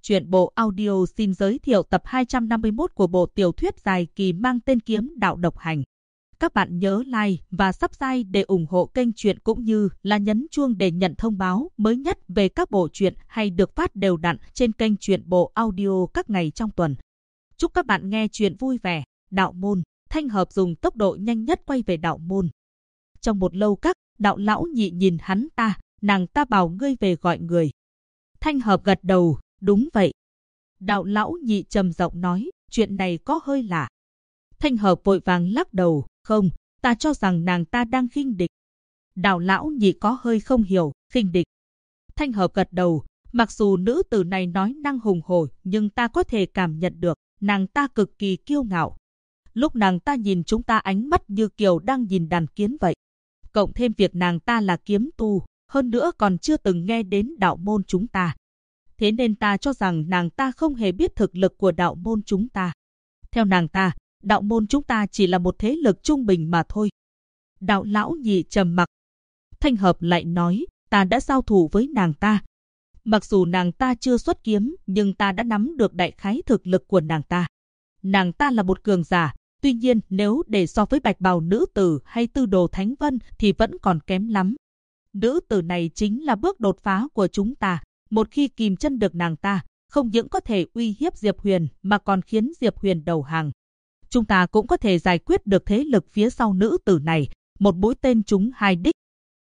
Truyện bộ audio xin giới thiệu tập 251 của bộ tiểu thuyết dài kỳ mang tên Kiếm Đạo Độc Hành. Các bạn nhớ like và subscribe để ủng hộ kênh truyện cũng như là nhấn chuông để nhận thông báo mới nhất về các bộ truyện hay được phát đều đặn trên kênh truyện bộ audio các ngày trong tuần. Chúc các bạn nghe truyện vui vẻ. Đạo môn, Thanh Hợp dùng tốc độ nhanh nhất quay về đạo môn. Trong một lâu các, Đạo lão nhị nhìn hắn ta, nàng ta bảo ngươi về gọi người. Thanh Hợp gật đầu, đúng vậy. Đạo lão nhị trầm giọng nói, chuyện này có hơi lạ. Thanh Hợp vội vàng lắc đầu, không, ta cho rằng nàng ta đang khinh địch. Đạo lão nhị có hơi không hiểu, khinh địch. Thanh Hợp gật đầu, mặc dù nữ tử này nói năng hùng hổ, nhưng ta có thể cảm nhận được, nàng ta cực kỳ kiêu ngạo. Lúc nàng ta nhìn chúng ta ánh mắt như kiểu đang nhìn đàn kiến vậy. Cộng thêm việc nàng ta là kiếm tu, hơn nữa còn chưa từng nghe đến đạo môn chúng ta. Thế nên ta cho rằng nàng ta không hề biết thực lực của đạo môn chúng ta. Theo nàng ta, đạo môn chúng ta chỉ là một thế lực trung bình mà thôi. Đạo lão nhị trầm mặc. Thanh Hợp lại nói, ta đã giao thủ với nàng ta. Mặc dù nàng ta chưa xuất kiếm, nhưng ta đã nắm được đại khái thực lực của nàng ta. Nàng ta là một cường giả, tuy nhiên nếu để so với bạch bào nữ tử hay tư đồ Thánh Vân thì vẫn còn kém lắm. Nữ tử này chính là bước đột phá của chúng ta. Một khi kìm chân được nàng ta, không những có thể uy hiếp Diệp Huyền mà còn khiến Diệp Huyền đầu hàng. Chúng ta cũng có thể giải quyết được thế lực phía sau nữ tử này, một mũi tên trúng hai đích.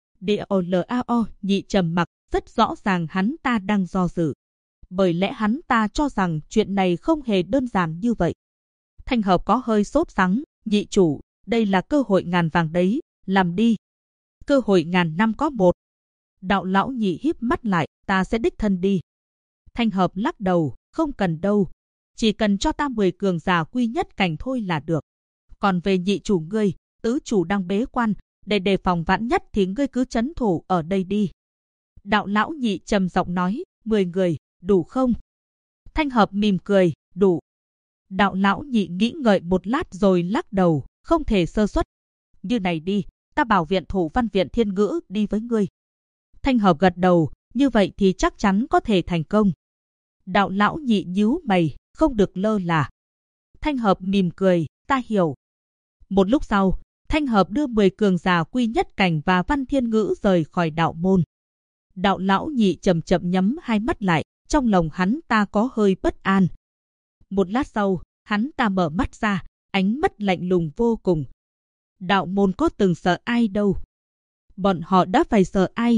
DOLAO nhị trầm mặc, rất rõ ràng hắn ta đang do dự. Bởi lẽ hắn ta cho rằng chuyện này không hề đơn giản như vậy. Thanh Hợp có hơi sốt sắng, nhị chủ, đây là cơ hội ngàn vàng đấy, làm đi. Cơ hội ngàn năm có một. Đạo lão nhị híp mắt lại, ta sẽ đích thân đi. Thanh Hợp lắc đầu, không cần đâu. Chỉ cần cho ta 10 cường giả quy nhất cảnh thôi là được. Còn về nhị chủ ngươi, tứ chủ đang bế quan, để đề phòng vạn nhất thì ngươi cứ trấn thủ ở đây đi. Đạo lão nhị trầm giọng nói, 10 người, đủ không? Thanh Hợp mỉm cười, đủ. Đạo lão nhị nghĩ ngợi một lát rồi lắc đầu, không thể sơ suất. Như này đi, ta bảo viện thủ Văn Viện Thiên Ngữ đi với ngươi. Thanh Hợp gật đầu, như vậy thì chắc chắn có thể thành công. Đạo lão nhị nhíu mày, không được lơ là. Thanh Hợp mỉm cười, ta hiểu. Một lúc sau, Thanh Hợp đưa 10 cường giả quy nhất cảnh và Văn Thiên Ngữ rời khỏi đạo môn. Đạo lão nhị chậm chậm nhắm hai mắt lại, trong lòng hắn ta có hơi bất an. Một lát sau, hắn ta mở mắt ra, ánh mắt lạnh lùng vô cùng. Đạo môn có từng sợ ai đâu. Bọn họ đã phải sợ ai.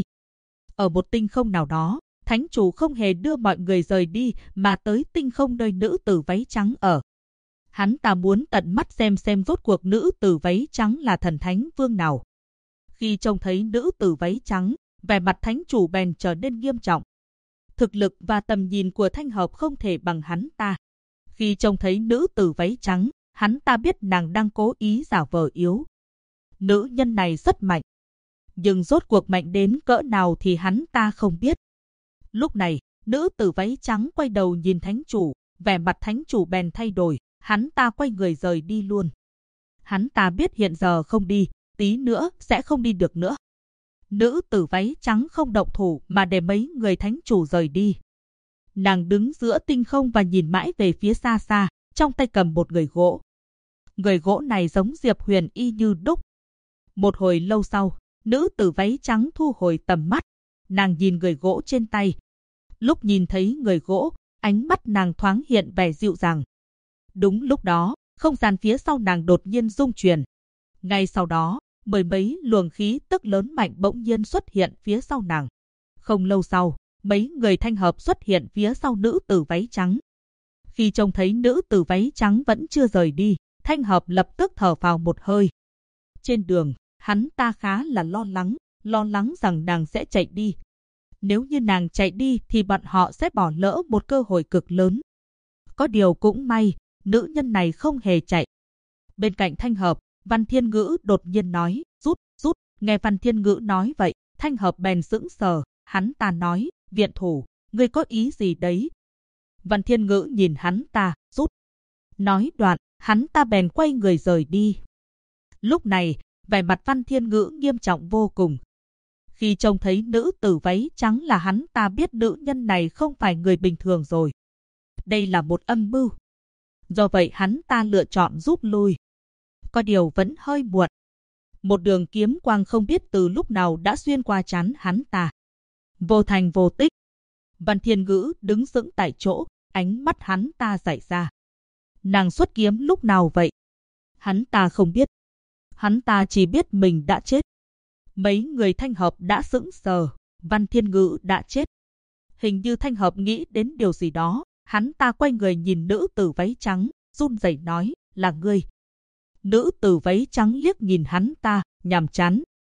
Ở một tinh không nào đó, thánh chủ không hề đưa mọi người rời đi mà tới tinh không nơi nữ tử váy trắng ở. Hắn ta muốn tận mắt xem rốt cuộc nữ tử váy trắng là thần thánh vương nào. Khi trông thấy nữ tử váy trắng, vẻ mặt thánh chủ bèn trở nên nghiêm trọng. Thực lực và tầm nhìn của Thanh Hợp không thể bằng hắn ta. Khi trông thấy nữ tử váy trắng, hắn ta biết nàng đang cố ý giả vờ yếu. Nữ nhân này rất mạnh. Nhưng rốt cuộc mạnh đến cỡ nào thì hắn ta không biết. Lúc này, nữ tử váy trắng quay đầu nhìn thánh chủ, vẻ mặt thánh chủ bèn thay đổi, hắn ta quay người rời đi luôn. Hắn ta biết hiện giờ không đi, tí nữa sẽ không đi được nữa. Nữ tử váy trắng không động thủ mà để mấy người thánh chủ rời đi. Nàng đứng giữa tinh không và nhìn mãi về phía xa xa, trong tay cầm một người gỗ. Người gỗ này giống Diệp Huyền y như đúc. Một hồi lâu sau, nữ tử váy trắng thu hồi tầm mắt. Nàng nhìn người gỗ trên tay. Lúc nhìn thấy người gỗ, ánh mắt nàng thoáng hiện vẻ dịu dàng. Đúng lúc đó, không gian phía sau nàng đột nhiên rung chuyển. Ngay sau đó, mười mấy luồng khí tức lớn mạnh bỗng nhiên xuất hiện phía sau nàng. Không lâu sau, mấy người Thanh Hợp xuất hiện phía sau nữ tử váy trắng. Khi trông thấy nữ tử váy trắng vẫn chưa rời đi, Thanh Hợp lập tức thở phào một hơi. Trên đường, hắn ta khá là lo lắng rằng nàng sẽ chạy đi. Nếu như nàng chạy đi thì bọn họ sẽ bỏ lỡ một cơ hội cực lớn. Có điều cũng may, nữ nhân này không hề chạy. Bên cạnh Thanh Hợp, Văn Thiên Ngữ đột nhiên nói, rút. Nghe Văn Thiên Ngữ nói vậy, Thanh Hợp bèn sững sờ, hắn ta nói, viện thủ, ngươi có ý gì đấy? Văn Thiên Ngữ nhìn hắn ta, rút. Nói đoạn, hắn ta bèn quay người rời đi. Lúc này, vẻ mặt Văn Thiên Ngữ nghiêm trọng vô cùng. Khi trông thấy nữ tử váy trắng là hắn ta biết nữ nhân này không phải người bình thường rồi. đây là một âm mưu. Do vậy hắn ta lựa chọn rút lui. Có điều vẫn hơi muộn. Một đường kiếm quang không biết từ lúc nào đã xuyên qua trán hắn ta. Vô thành vô tích. Văn Thiên Ngữ đứng sững tại chỗ, ánh mắt hắn ta dại ra. Nàng xuất kiếm lúc nào vậy? Hắn ta không biết. Hắn ta chỉ biết mình đã chết. Mấy người Thanh Hợp đã sững sờ. Văn Thiên Ngữ đã chết. Hình như Thanh Hợp nghĩ đến điều gì đó. Hắn ta quay người nhìn nữ tử váy trắng, run rẩy nói, là ngươi. Nữ tử váy trắng liếc nhìn hắn ta, nhàm chán.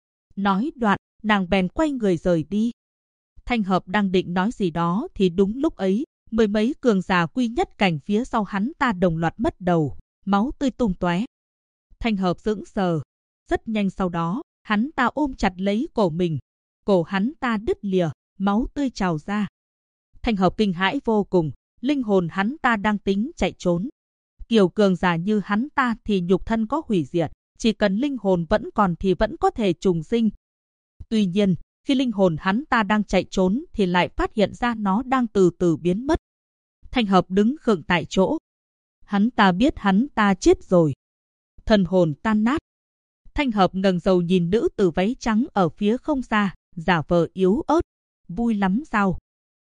Nói đoạn, nàng bèn quay người rời đi. Thanh Hợp đang định nói gì đó thì đúng lúc ấy, mười mấy cường giả quy nhất cảnh phía sau hắn ta đồng loạt mất đầu, máu tươi tung tóe. Thanh Hợp sững sờ. Rất nhanh sau đó, hắn ta ôm chặt lấy cổ mình. Cổ hắn ta đứt lìa, máu tươi trào ra. Thanh Hợp kinh hãi vô cùng, linh hồn hắn ta đang tính chạy trốn. Kiểu cường giả như hắn ta thì nhục thân có hủy diệt, chỉ cần linh hồn vẫn còn thì vẫn có thể trùng sinh. Tuy nhiên, khi linh hồn hắn ta đang chạy trốn thì lại phát hiện ra nó đang từ từ biến mất. Thanh Hợp đứng khựng tại chỗ. Hắn ta biết hắn ta chết rồi. Thần hồn tan nát. Thanh Hợp ngẩng đầu nhìn nữ tử váy trắng ở phía không xa, giả vờ yếu ớt. Vui lắm sao?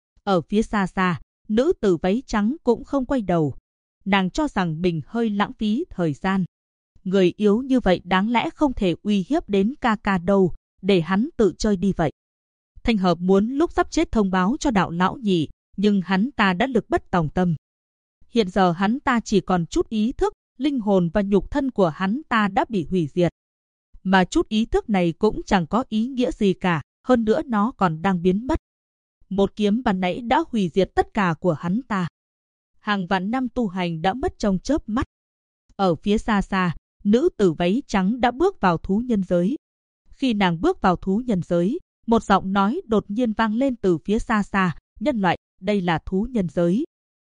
Ở phía xa xa, nữ tử váy trắng cũng không quay đầu. Nàng cho rằng mình hơi lãng phí thời gian. Người yếu như vậy đáng lẽ không thể uy hiếp đến ca ca đâu, để hắn tự chơi đi vậy. Thanh Hợp muốn lúc sắp chết thông báo cho đạo lão nhị, nhưng hắn ta đã lực bất tòng tâm. Hiện giờ hắn ta chỉ còn chút ý thức, linh hồn và nhục thân của hắn ta đã bị hủy diệt. Mà chút ý thức này cũng chẳng có ý nghĩa gì cả, hơn nữa nó còn đang biến mất. Một kiếm ban nãy đã hủy diệt tất cả của hắn ta. Hàng vạn năm tu hành đã mất trong chớp mắt. Ở phía xa xa, nữ tử váy trắng đã bước vào thú nhân giới. Khi nàng bước vào thú nhân giới, một giọng nói đột nhiên vang lên từ phía xa xa, nhân loại, đây là thú nhân giới.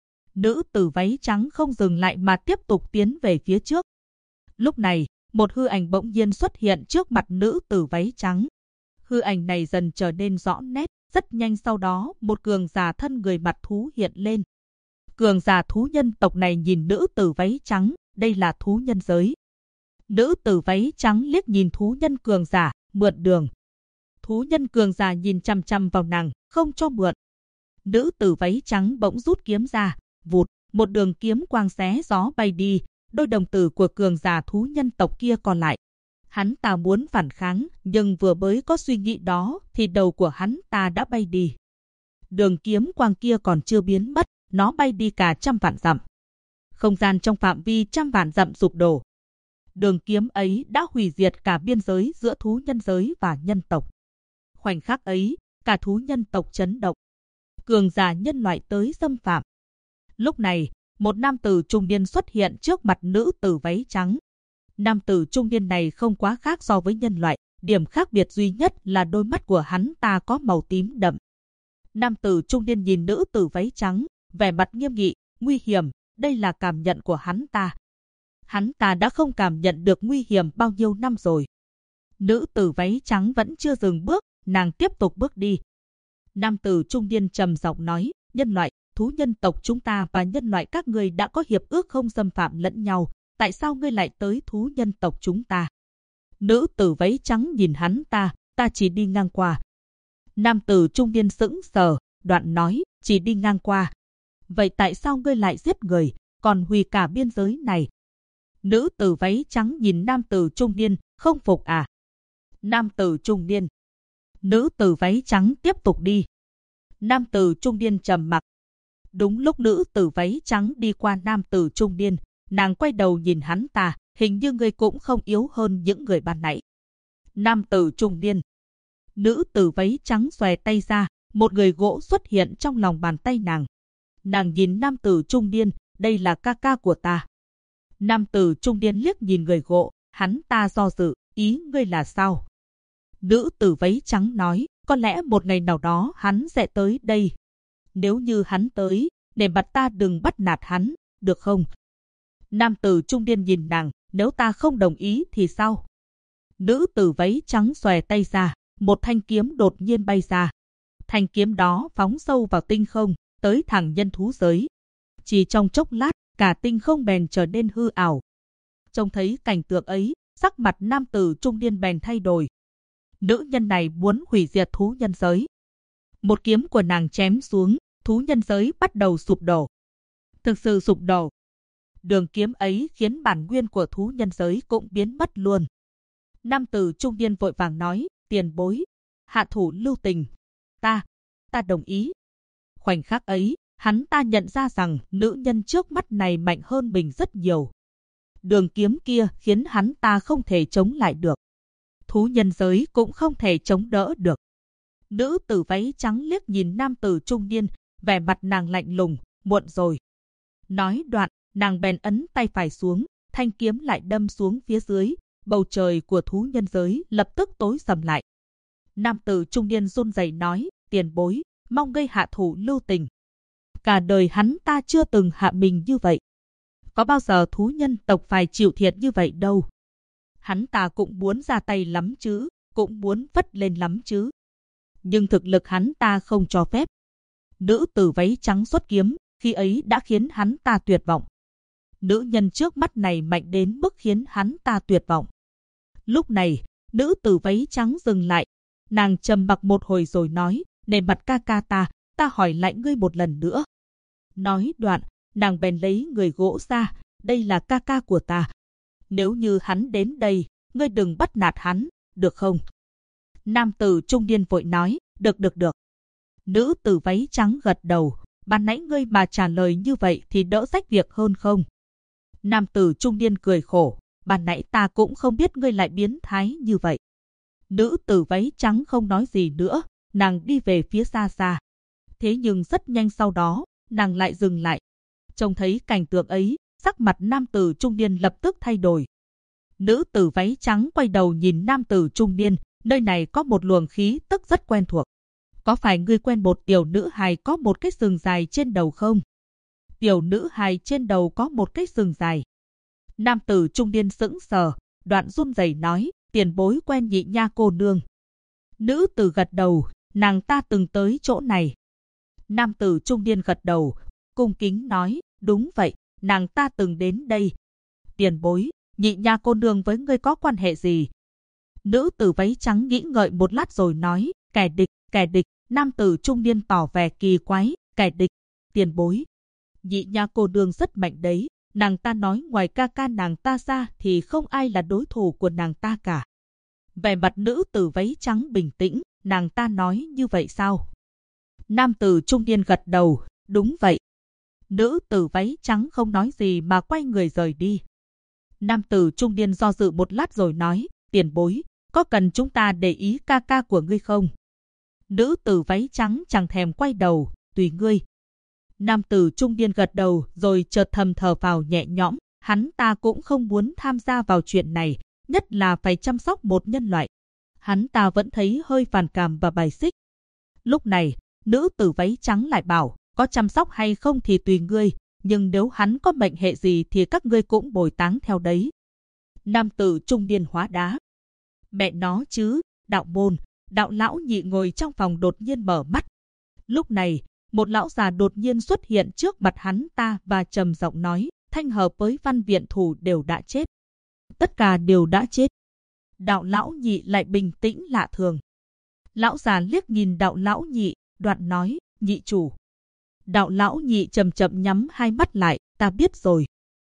Nữ tử váy trắng không dừng lại mà tiếp tục tiến về phía trước. Lúc này, một hư ảnh bỗng nhiên xuất hiện trước mặt nữ tử váy trắng. Hư ảnh này dần trở nên rõ nét, rất nhanh sau đó một cường giả thân người mặt thú hiện lên. Cường giả thú nhân tộc này nhìn nữ tử váy trắng, đây là thú nhân giới. Nữ tử váy trắng liếc nhìn thú nhân cường giả, mượn đường. Thú nhân cường giả nhìn chăm chăm vào nàng, không cho mượn. Nữ tử váy trắng bỗng rút kiếm ra, vụt, một đường kiếm quang xé gió bay đi, đôi đồng tử của cường giả thú nhân tộc kia còn lại. Hắn ta muốn phản kháng, nhưng vừa mới có suy nghĩ đó thì đầu của hắn ta đã bay đi. Đường kiếm quang kia còn chưa biến mất, nó bay đi cả trăm vạn dặm. Không gian trong phạm vi trăm vạn dặm sụp đổ. Đường kiếm ấy đã hủy diệt cả biên giới giữa thú nhân giới và nhân tộc. Khoảnh khắc ấy, cả thú nhân tộc chấn động. Cường giả nhân loại tới xâm phạm. Lúc này, một nam tử trung niên xuất hiện trước mặt nữ tử váy trắng. Nam tử trung niên này không quá khác so với nhân loại, điểm khác biệt duy nhất là đôi mắt của hắn ta có màu tím đậm. Nam tử trung niên nhìn nữ tử váy trắng, vẻ mặt nghiêm nghị, nguy hiểm, đây là cảm nhận của hắn ta. Hắn ta đã không cảm nhận được nguy hiểm bao nhiêu năm rồi. Nữ tử váy trắng vẫn chưa dừng bước, nàng tiếp tục bước đi. Nam tử trung niên trầm giọng nói, nhân loại, thú nhân tộc chúng ta và nhân loại các ngươi đã có hiệp ước không xâm phạm lẫn nhau, tại sao ngươi lại tới thú nhân tộc chúng ta? Nữ tử váy trắng nhìn hắn ta chỉ đi ngang qua. Nam tử trung niên sững sờ, đoạn nói, chỉ đi ngang qua. Vậy tại sao ngươi lại giết người, còn hủy cả biên giới này? Nữ tử váy trắng nhìn nam tử trung niên, không phục à? Nam tử trung niên. Nữ tử váy trắng tiếp tục đi. Nam tử trung niên trầm mặc. Đúng lúc nữ tử váy trắng đi qua nam tử trung niên, nàng quay đầu nhìn hắn ta, hình như ngươi cũng không yếu hơn những người ban nãy. Nam tử trung niên. Nữ tử váy trắng xòe tay ra, một người gỗ xuất hiện trong lòng bàn tay nàng. Nàng nhìn nam tử trung niên, đây là ca ca của ta. Nam tử trung niên liếc nhìn người gỗ, hắn ta do dự, ý ngươi là sao? Nữ tử váy trắng nói, có lẽ một ngày nào đó hắn sẽ tới đây. Nếu như hắn tới, để mặt ta đừng bắt nạt hắn, được không? Nam tử trung niên nhìn nàng, nếu ta không đồng ý thì sao? Nữ tử váy trắng xòe tay ra, một thanh kiếm đột nhiên bay ra. Thanh kiếm đó phóng sâu vào tinh không, tới thẳng nhân thú giới. Chỉ trong chốc lát, cả tinh không bèn trở nên hư ảo. Trông thấy cảnh tượng ấy, sắc mặt nam tử trung niên bèn thay đổi. Nữ nhân này muốn hủy diệt thú nhân giới. Một kiếm của nàng chém xuống, thú nhân giới bắt đầu sụp đổ. Thực sự sụp đổ. Đường kiếm ấy khiến bản nguyên của thú nhân giới cũng biến mất luôn. Nam tử trung niên vội vàng nói, tiền bối, hạ thủ lưu tình. Ta đồng ý. Khoảnh khắc ấy, hắn ta nhận ra rằng nữ nhân trước mắt này mạnh hơn mình rất nhiều. Đường kiếm kia khiến hắn ta không thể chống lại được. Thú nhân giới cũng không thể chống đỡ được. Nữ tử váy trắng liếc nhìn nam tử trung niên, vẻ mặt nàng lạnh lùng, muộn rồi. Nói đoạn, nàng bèn ấn tay phải xuống, thanh kiếm lại đâm xuống phía dưới, bầu trời của thú nhân giới lập tức tối sầm lại. Nam tử trung niên run rẩy nói, tiền bối, mong gây hạ thủ lưu tình. Cả đời hắn ta chưa từng hạ mình như vậy. Có bao giờ thú nhân tộc phải chịu thiệt như vậy đâu. Hắn ta cũng muốn ra tay lắm chứ, cũng muốn vất lên lắm chứ. Nhưng thực lực hắn ta không cho phép. Nữ tử váy trắng xuất kiếm, khi ấy đã khiến hắn ta tuyệt vọng. Nữ nhân trước mắt này mạnh đến mức khiến hắn ta tuyệt vọng. Lúc này, nữ tử váy trắng dừng lại. Nàng trầm mặc một hồi rồi nói, nề mặt ca ca ta hỏi lại ngươi một lần nữa. Nói đoạn, nàng bèn lấy người gỗ ra, đây là ca ca của ta. Nếu như hắn đến đây, ngươi đừng bắt nạt hắn, được không? Nam tử trung niên vội nói, được. Nữ tử váy trắng gật đầu, ban nãy ngươi mà trả lời như vậy thì đỡ rách việc hơn không? Nam tử trung niên cười khổ, ban nãy ta cũng không biết ngươi lại biến thái như vậy. Nữ tử váy trắng không nói gì nữa, nàng đi về phía xa xa. Thế nhưng rất nhanh sau đó, nàng lại dừng lại. Trông thấy cảnh tượng ấy, sắc mặt nam tử trung niên lập tức thay đổi. Nữ tử váy trắng quay đầu nhìn nam tử trung niên, nơi này có một luồng khí tức rất quen thuộc. Có phải ngươi quen một tiểu nữ hài có một cái sừng dài trên đầu không? Tiểu nữ hài trên đầu có một cái sừng dài. Nam tử trung niên sững sờ, đoạn run rẩy nói, tiền bối quen Nhị Nha cô nương. Nữ tử gật đầu, nàng ta từng tới chỗ này. Nam tử trung niên gật đầu, cung kính nói, đúng vậy, nàng ta từng đến đây. Tiền bối, Nhị Nha cô nương với ngươi có quan hệ gì? Nữ tử váy trắng nghĩ ngợi một lát rồi nói, kẻ địch. Nam tử trung niên tỏ vẻ kỳ quái, kẻ địch, tiền bối. Nhị Nha cô nương rất mạnh đấy, nàng ta nói ngoài ca ca nàng ta ra thì không ai là đối thủ của nàng ta cả. Vẻ mặt nữ tử váy trắng bình tĩnh, nàng ta nói như vậy sao? Nam tử trung niên gật đầu, đúng vậy. Nữ tử váy trắng không nói gì mà quay người rời đi. Nam tử trung niên do dự một lát rồi nói, tiền bối, có cần chúng ta để ý ca ca của ngươi không? Nữ tử váy trắng chẳng thèm quay đầu, tùy ngươi. Nam tử trung niên gật đầu rồi chợt thầm thở vào nhẹ nhõm, hắn ta cũng không muốn tham gia vào chuyện này, nhất là phải chăm sóc một nhân loại. Hắn ta vẫn thấy hơi phản cảm và bài xích. Lúc này, nữ tử váy trắng lại bảo, có chăm sóc hay không thì tùy ngươi, nhưng nếu hắn có mệnh hệ gì thì các ngươi cũng bồi táng theo đấy. Nam tử trung niên hóa đá. Mẹ nó chứ, đạo môn, đạo lão nhị ngồi trong phòng đột nhiên mở mắt. Lúc này, một lão già đột nhiên xuất hiện trước mặt hắn ta và trầm giọng nói, Thanh Hợp với Văn Viện Thủ đều đã chết. Tất cả đều đã chết. Đạo lão nhị lại bình tĩnh lạ thường. Lão già liếc nhìn đạo lão nhị, đoạn nói, nhị chủ. Đạo lão nhị chậm chậm nhắm hai mắt lại, ta biết rồi.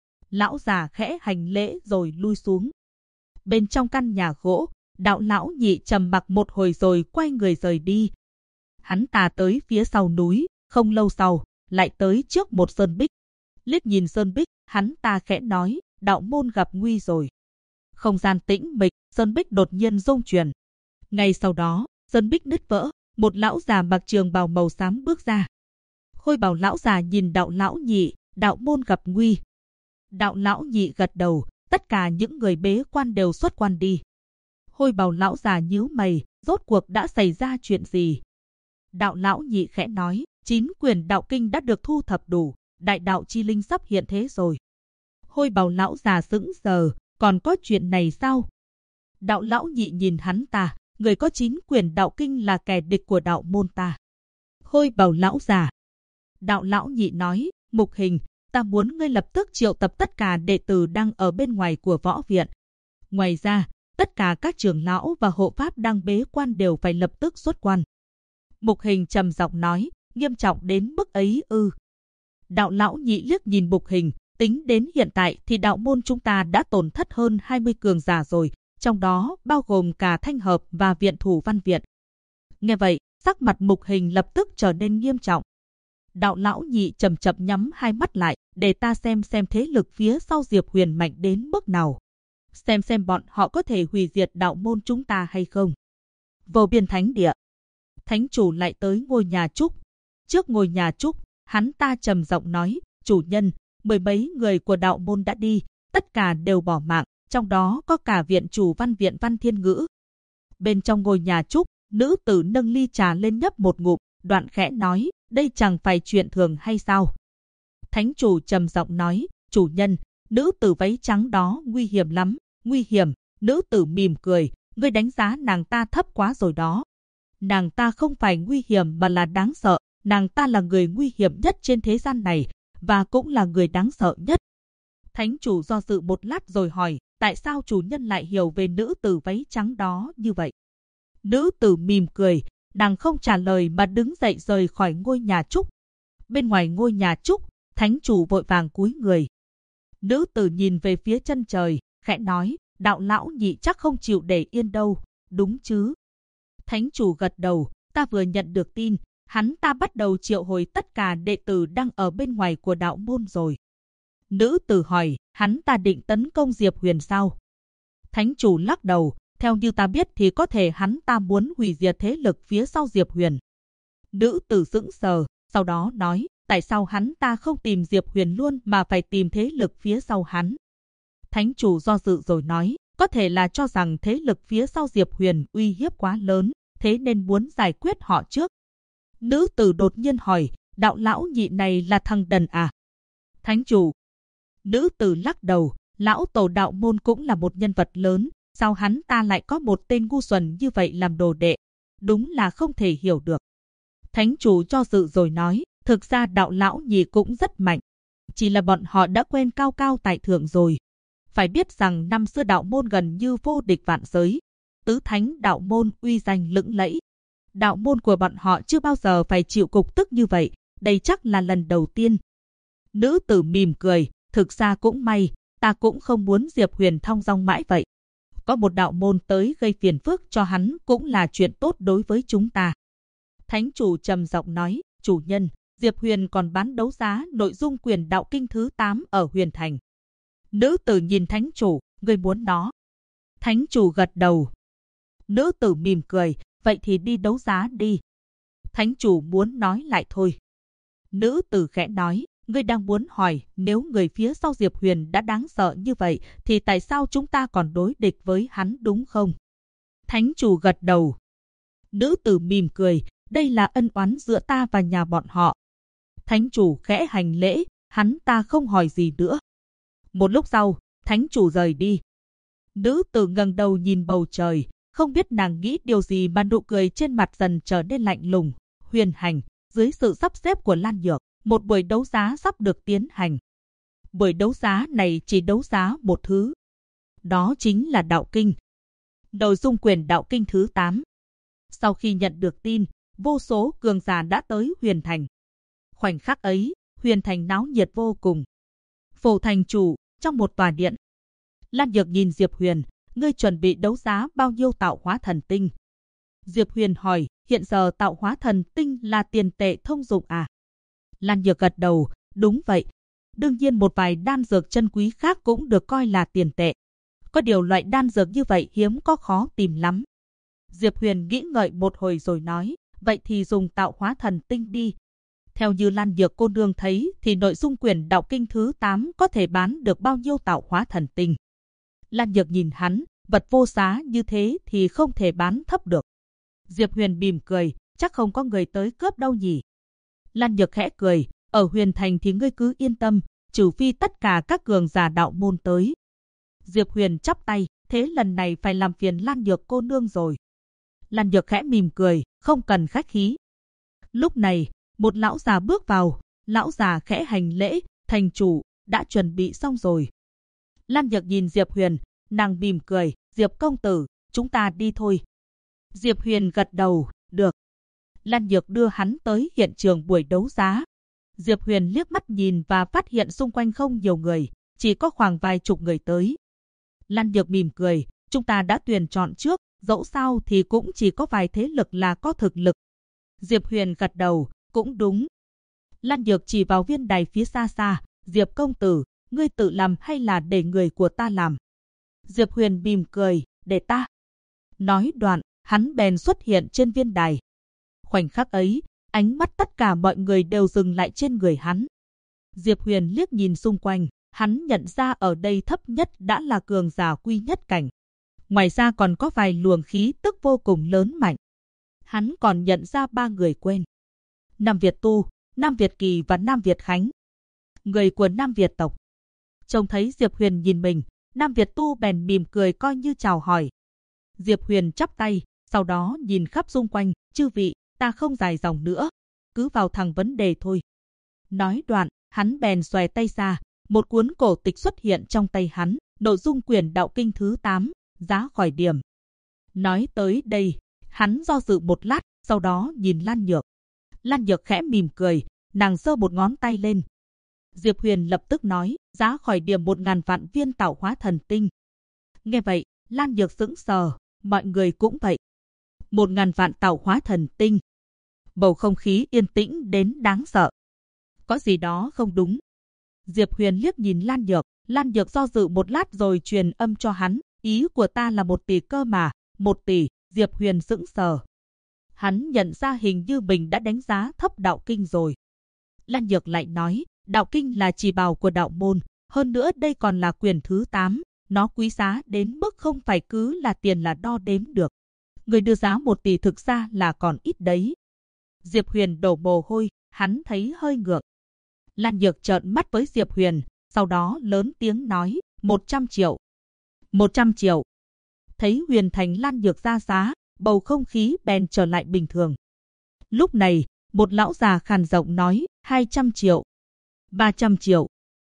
Lão già khẽ hành lễ rồi lui xuống. Bên trong căn nhà gỗ, đạo lão nhị trầm mặc một hồi rồi quay người rời đi. Hắn ta tới phía sau núi, không lâu sau, lại tới trước một sơn bích. Liếc nhìn sơn bích, hắn ta khẽ nói, đạo môn gặp nguy rồi. Không gian tĩnh mịch, sơn bích đột nhiên rung chuyển. Ngay sau đó, sơn bích nứt vỡ, một lão già mặc trường bào màu xám bước ra. Khôi bào lão già nhìn đạo lão nhị, đạo môn gặp nguy. Đạo lão nhị gật đầu, tất cả những người bế quan đều xuất quan đi. Khôi bào lão già nhíu mày, rốt cuộc đã xảy ra chuyện gì? Đạo lão nhị khẽ nói, 9 quyển đạo kinh đã được thu thập đủ, đại đạo chi linh sắp hiện thế rồi. Khôi bào lão già sững sờ, còn có chuyện này sao? Đạo lão nhị nhìn hắn ta, người có 9 quyển đạo kinh là kẻ địch của đạo môn ta. Khôi bào lão già. Đạo lão nhị nói, Mục Hình, ta muốn ngươi lập tức triệu tập tất cả đệ tử đang ở bên ngoài của võ viện. Ngoài ra, tất cả các trưởng lão và hộ pháp đang bế quan đều phải lập tức xuất quan. Mục Hình trầm giọng nói, nghiêm trọng đến mức ấy ư? Đạo lão nhị liếc nhìn Mục Hình, tính đến hiện tại thì đạo môn chúng ta đã tổn thất hơn 20 cường giả rồi, trong đó bao gồm cả Thanh Hợp và viện thủ Văn Viện. Nghe vậy, sắc mặt Mục Hình lập tức trở nên nghiêm trọng. Đạo lão nhị chậm chậm nhắm hai mắt lại, để ta xem thế lực phía sau Diệp Huyền mạnh đến mức nào. Xem bọn họ có thể hủy diệt đạo môn chúng ta hay không. Vô biên thánh địa. Thánh chủ lại tới ngôi nhà trúc. Trước ngôi nhà trúc, hắn ta trầm giọng nói, chủ nhân, 10 mấy người của đạo môn đã đi, tất cả đều bỏ mạng, trong đó có cả viện chủ Văn Viện Văn Thiên Ngữ. Bên trong ngôi nhà trúc, nữ tử nâng ly trà lên nhấp một ngụm, đoạn khẽ nói, đây chẳng phải chuyện thường hay sao? Thánh chủ trầm giọng nói, chủ nhân, nữ tử váy trắng đó nguy hiểm lắm, nguy hiểm. Nữ tử mỉm cười, ngươi đánh giá nàng ta thấp quá rồi đó. Nàng ta không phải nguy hiểm mà là đáng sợ, nàng ta là người nguy hiểm nhất trên thế gian này, và cũng là người đáng sợ nhất. Thánh chủ do dự một lát rồi hỏi, tại sao chủ nhân lại hiểu về nữ tử váy trắng đó như vậy? Nữ tử mỉm cười, nàng không trả lời mà đứng dậy rời khỏi ngôi nhà trúc. Bên ngoài ngôi nhà trúc, thánh chủ vội vàng cúi người. Nữ tử nhìn về phía chân trời, khẽ nói, đạo lão nhị chắc không chịu để yên đâu, đúng chứ? Thánh chủ gật đầu, ta vừa nhận được tin, hắn ta bắt đầu triệu hồi tất cả đệ tử đang ở bên ngoài của đạo môn rồi. Nữ tử hỏi, hắn ta định tấn công Diệp Huyền sao? Thánh chủ lắc đầu, theo như ta biết thì có thể hắn ta muốn hủy diệt thế lực phía sau Diệp Huyền. Nữ tử sững sờ, sau đó nói, tại sao hắn ta không tìm Diệp Huyền luôn mà phải tìm thế lực phía sau hắn? Thánh chủ do dự rồi nói, có thể là cho rằng thế lực phía sau Diệp Huyền uy hiếp quá lớn, thế nên muốn giải quyết họ trước. Nữ tử đột nhiên hỏi, đạo lão nhị này là thằng đần à? Thánh chủ. Nữ tử lắc đầu, lão tổ đạo môn cũng là một nhân vật lớn, sao hắn ta lại có một tên ngu xuẩn như vậy làm đồ đệ? Đúng là không thể hiểu được. Thánh chủ cho dự rồi nói, thực ra đạo lão nhị cũng rất mạnh, chỉ là bọn họ đã quen cao cao tại thượng rồi. Phải biết rằng năm xưa đạo môn gần như vô địch vạn giới, tứ thánh đạo môn uy danh lẫy lẫy. Đạo môn của bọn họ chưa bao giờ phải chịu cục tức như vậy, đây chắc là lần đầu tiên. Nữ tử mỉm cười, thực ra cũng may, ta cũng không muốn Diệp Huyền thong dong mãi vậy. Có một đạo môn tới gây phiền phức cho hắn cũng là chuyện tốt đối với chúng ta. Thánh chủ trầm giọng nói, chủ nhân, Diệp Huyền còn bán đấu giá nội dung quyền đạo kinh thứ 8 ở Huyền Thành. Nữ tử nhìn thánh chủ, ngươi muốn nó. Thánh chủ gật đầu. Nữ tử mỉm cười, vậy thì đi đấu giá đi. Thánh chủ muốn nói lại thôi. Nữ tử khẽ nói, ngươi đang muốn hỏi, nếu người phía sau Diệp Huyền đã đáng sợ như vậy, thì tại sao chúng ta còn đối địch với hắn đúng không? Thánh chủ gật đầu. Nữ tử mỉm cười, đây là ân oán giữa ta và nhà bọn họ. Thánh chủ khẽ hành lễ, hắn ta không hỏi gì nữa. Một lúc sau, thánh chủ rời đi. Nữ tử ngẩng đầu nhìn bầu trời, không biết nàng nghĩ điều gì mà nụ cười trên mặt dần trở nên lạnh lùng. Huyền Hành, dưới sự sắp xếp của Lan Nhược, một buổi đấu giá sắp được tiến hành. Buổi đấu giá này chỉ đấu giá một thứ. Đó chính là đạo kinh. Nội dung quyền đạo kinh thứ 8. Sau khi nhận được tin, vô số cường giả đã tới Huyền Thành. Khoảnh khắc ấy, Huyền Thành náo nhiệt vô cùng. Phủ thành chủ, trong một tòa điện. Lan Nhược nhìn Diệp Huyền, ngươi chuẩn bị đấu giá bao nhiêu tạo hóa thần tinh? Diệp Huyền hỏi, hiện giờ tạo hóa thần tinh là tiền tệ thông dụng à? Lan Nhược gật đầu, đúng vậy. Đương nhiên một vài đan dược chân quý khác cũng được coi là tiền tệ. Có điều loại đan dược như vậy hiếm có khó tìm lắm. Diệp Huyền nghĩ ngợi một hồi rồi nói, vậy thì dùng tạo hóa thần tinh đi. Theo như Lan Nhược cô nương thấy thì nội dung quyền đạo kinh thứ 8 có thể bán được bao nhiêu tạo hóa thần tinh. Lan Nhược nhìn hắn, vật vô giá như thế thì không thể bán thấp được. Diệp Huyền mỉm cười, chắc không có người tới cướp đâu nhỉ. Lan Nhược khẽ cười, ở Huyền Thành thì ngươi cứ yên tâm, trừ phi tất cả các cường giả đạo môn tới. Diệp Huyền chắp tay, thế lần này phải làm phiền Lan Nhược cô nương rồi. Lan Nhược khẽ mỉm cười, không cần khách khí. Lúc này, một lão già bước vào, Lão già khẽ hành lễ, thành chủ, đã chuẩn bị xong rồi. Lan Nhược nhìn Diệp Huyền, nàng mỉm cười, Diệp công tử, chúng ta đi thôi. Diệp Huyền gật đầu, được. Lan Nhược đưa hắn tới hiện trường buổi đấu giá. Diệp Huyền liếc mắt nhìn và phát hiện xung quanh không nhiều người, chỉ có khoảng vài chục người tới. Lan Nhược mỉm cười, chúng ta đã tuyển chọn trước, dẫu sao thì cũng chỉ có vài thế lực là có thực lực. Diệp Huyền gật đầu, cũng đúng. Lan Nhược chỉ vào viên đài phía xa xa, Diệp công tử, ngươi tự làm hay là để người của ta làm? Diệp Huyền mỉm cười, để ta. Nói đoạn, hắn bèn xuất hiện trên viên đài. Khoảnh khắc ấy, ánh mắt tất cả mọi người đều dừng lại trên người hắn. Diệp Huyền liếc nhìn xung quanh, hắn nhận ra ở đây thấp nhất đã là cường giả quy nhất cảnh. Ngoài ra còn có vài luồng khí tức vô cùng lớn mạnh. Hắn còn nhận ra 3 người quen. Nam Việt Tu, Nam Việt Kỳ và Nam Việt Khánh. Người của Nam Việt tộc. Trông thấy Diệp Huyền nhìn mình, Nam Việt Tu bèn mỉm cười coi như chào hỏi. Diệp Huyền chắp tay, sau đó nhìn khắp xung quanh, chư vị, ta không dài dòng nữa, cứ vào thẳng vấn đề thôi. Nói đoạn, hắn bèn xòe tay ra, một cuốn cổ tịch xuất hiện trong tay hắn, nội dung quyển đạo kinh thứ 8, giá khỏi điểm. Nói tới đây, hắn do dự một lát, sau đó nhìn Lan Nhược. Lan Nhược khẽ mỉm cười, nàng giơ một ngón tay lên. Diệp Huyền lập tức nói, giá khỏi điểm 1000 vạn viên tạo hóa thần tinh. Nghe vậy, Lan Nhược sững sờ, mọi người cũng vậy. 1000 vạn tạo hóa thần tinh. Bầu không khí yên tĩnh đến đáng sợ. Có gì đó không đúng. Diệp Huyền liếc nhìn Lan Nhược do dự một lát rồi truyền âm cho hắn, ý của ta là 1 tỷ cơ mà, 1 tỷ, Diệp Huyền sững sờ. Hắn nhận ra hình như mình đã đánh giá thấp đạo kinh rồi. Lan Nhược lại nói, đạo kinh là chỉ bảo của đạo môn, hơn nữa đây còn là quyển thứ 8, nó quý giá đến mức không phải cứ là tiền là đo đếm được. Người đưa giá 1 tỷ thực ra là còn ít đấy. Diệp Huyền đổ mồ hôi, hắn thấy hơi ngượng. Lan Nhược trợn mắt với Diệp Huyền, sau đó lớn tiếng nói, 100 triệu. 100 triệu. Thấy Huyền Thành Lan Nhược ra giá, bầu không khí bèn trở lại bình thường. Lúc này, một lão già khàn giọng nói, 200 triệu. 300 triệu.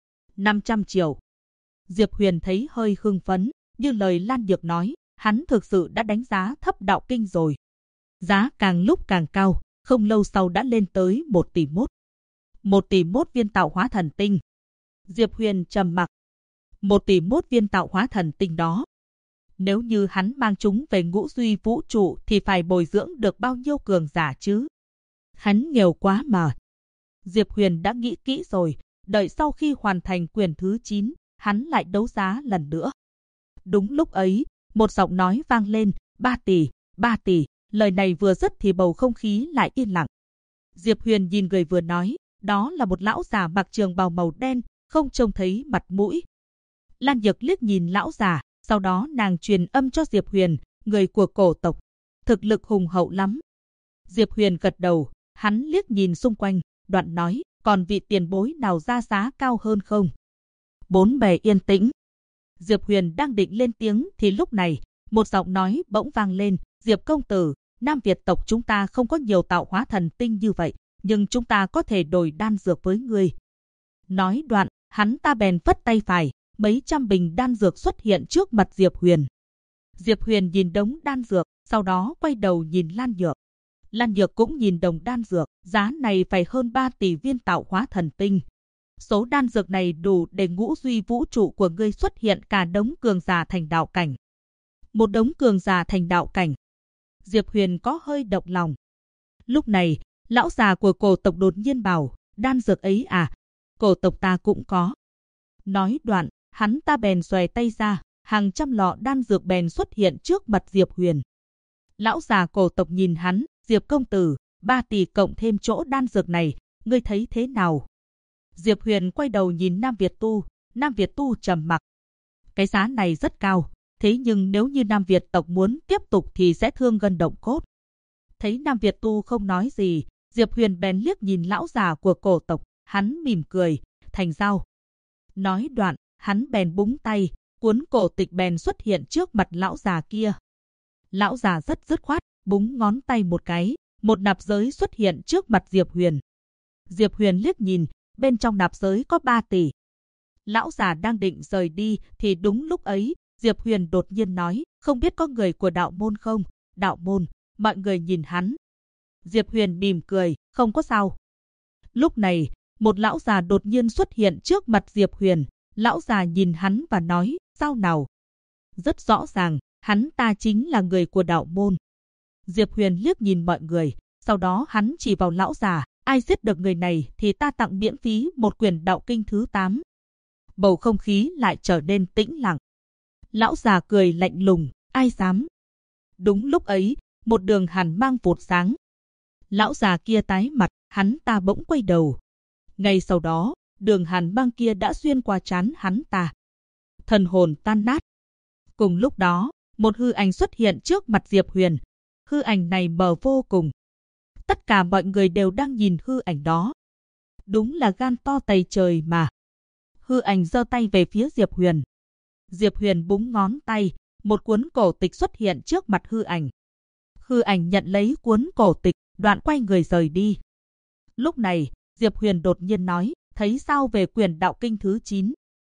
500 triệu. Diệp Huyền thấy hơi hưng phấn, như lời Lan Nhược nói, hắn thực sự đã đánh giá thấp đạo kinh rồi. Giá càng lúc càng cao, không lâu sau đã lên tới 1 tỷ mốt. 1 tỷ mốt viên tạo hóa thần tinh. Diệp Huyền trầm mặc. 1 tỷ mốt viên tạo hóa thần tinh đó. Nếu như hắn mang chúng về ngũ duy vũ trụ thì phải bồi dưỡng được bao nhiêu cường giả chứ? Hắn nghèo quá mà. Diệp Huyền đã nghĩ kỹ rồi, đợi sau khi hoàn thành quyển thứ 9, hắn lại đấu giá lần nữa. Đúng lúc ấy, một giọng nói vang lên, 3 tỷ, 3 tỷ, lời này vừa dứt thì bầu không khí lại yên lặng. Diệp Huyền nhìn người vừa nói, đó là một lão già mặc trường bào màu đen, không trông thấy mặt mũi. Lan Nhược liếc nhìn lão già, sau đó nàng truyền âm cho Diệp Huyền, người của cổ tộc, thực lực hùng hậu lắm. Diệp Huyền gật đầu, hắn liếc nhìn xung quanh, đoạn nói, còn vị tiền bối nào ra giá cao hơn không? Bốn bề yên tĩnh. Diệp Huyền đang định lên tiếng thì lúc này, một giọng nói bỗng vang lên, Diệp công tử, Nam Việt tộc chúng ta không có nhiều tạo hóa thần tinh như vậy, nhưng chúng ta có thể đổi đan dược với ngươi. Nói đoạn, hắn ta bèn phất tay phải, mấy trăm bình đan dược xuất hiện trước mặt Diệp Huyền. Diệp Huyền nhìn đống đan dược, sau đó quay đầu nhìn Lan Nhược. Lan Nhược cũng nhìn đồng đan dược, giá này phải hơn 3 tỷ viên tạo hóa thần tinh. Số đan dược này đủ để ngũ duy vũ trụ của ngươi xuất hiện cả đống cường giả thành đạo cảnh. Một đống cường giả thành đạo cảnh. Diệp Huyền có hơi động lòng. Lúc này, lão già của cổ tộc đột nhiên bảo, đan dược ấy à, cổ tộc ta cũng có. Nói đoạn, hắn ta bèn xòe tay ra, hàng trăm lọ đan dược bèn xuất hiện trước mặt Diệp Huyền. Lão già cổ tộc nhìn hắn, Diệp công tử, 3 tỷ cộng thêm chỗ đan dược này, ngươi thấy thế nào? Diệp Huyền quay đầu nhìn Nam Việt Tu trầm mặc. Cái giá này rất cao, thế nhưng nếu như Nam Việt tộc muốn tiếp tục thì sẽ thương gân động cốt. Thấy Nam Việt Tu không nói gì, Diệp Huyền bèn liếc nhìn lão già của cổ tộc, hắn mỉm cười, thành giao. Nói đoạn, hắn bèn búng tay, cuốn cổ tịch bèn xuất hiện trước mặt lão già kia. Lão già rất dứt khoát, búng ngón tay một cái, một nạp giới xuất hiện trước mặt Diệp Huyền. Diệp Huyền liếc nhìn, bên trong nạp giới có 3 tỷ. Lão già đang định rời đi thì đúng lúc ấy, Diệp Huyền đột nhiên nói, không biết có người của đạo môn không? Đạo môn, mọi người nhìn hắn. Diệp Huyền mỉm cười, không có sao. Lúc này, một lão già đột nhiên xuất hiện trước mặt Diệp Huyền. Lão già nhìn hắn và nói, sao nào? Rất rõ ràng, hắn ta chính là người của đạo môn. Diệp Huyền liếc nhìn mọi người, sau đó hắn chỉ vào lão già, ai giết được người này thì ta tặng miễn phí một quyển đạo kinh thứ 8. Bầu không khí lại trở nên tĩnh lặng. Lão già cười lạnh lùng, ai dám? Đúng lúc ấy, một đường hàn mang vụt sáng. Lão già kia tái mặt, hắn ta bỗng quay đầu. Ngay sau đó, đường hàn mang kia đã xuyên qua trán hắn ta. Thần hồn tan nát. Cùng lúc đó, một hư ảnh xuất hiện trước mặt Diệp Huyền. Hư ảnh này mờ vô cùng. Tất cả mọi người đều đang nhìn hư ảnh đó. Đúng là gan to tày trời mà. Hư ảnh giơ tay về phía Diệp Huyền. Diệp Huyền búng ngón tay, một cuốn cổ tịch xuất hiện trước mặt hư ảnh. Hư ảnh nhận lấy cuốn cổ tịch, đoạn quay người rời đi. Lúc này, Diệp Huyền đột nhiên nói, thấy sao về quyển đạo kinh thứ 9?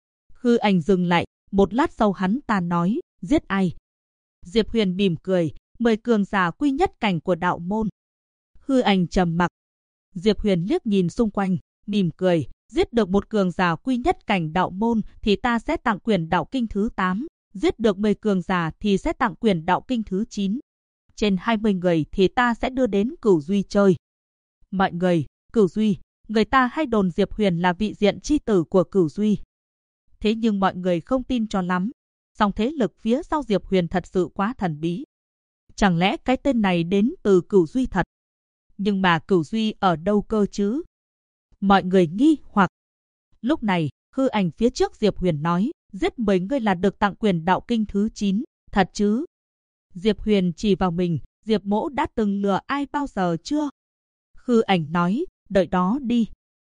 Hư ảnh dừng lại, một lát sau hắn ta nói, giết ai? Diệp Huyền mỉm cười, 10 cường giả quy nhất cảnh của đạo môn. Hư ảnh trầm mặc. Diệp Huyền liếc nhìn xung quanh, mỉm cười, giết được một cường giả quy nhất cảnh đạo môn thì ta sẽ tặng quyển đạo kinh thứ 8, giết được 10 cường giả thì sẽ tặng quyển đạo kinh thứ 9. Trên 20 người thì ta sẽ đưa đến Cửu Duy chơi. Mọi người, Cửu Duy, người ta hay đồn Diệp Huyền là vị diện chi tử của Cửu Duy. Thế nhưng mọi người không tin cho lắm, song thế lực phía sau Diệp Huyền thật sự quá thần bí. Chẳng lẽ cái tên này đến từ Cửu Duy thật? Nhưng mà Cửu Duy ở đâu cơ chứ? Mọi người nghi hoặc. Lúc này, hư ảnh phía trước Diệp Huyền nói, giết 10 người là được tặng quyền đạo kinh thứ 9, thật chứ? Diệp Huyền chỉ vào mình, Diệp Mỗ đã từng lừa ai bao giờ chưa? Hư ảnh nói, đợi đó đi.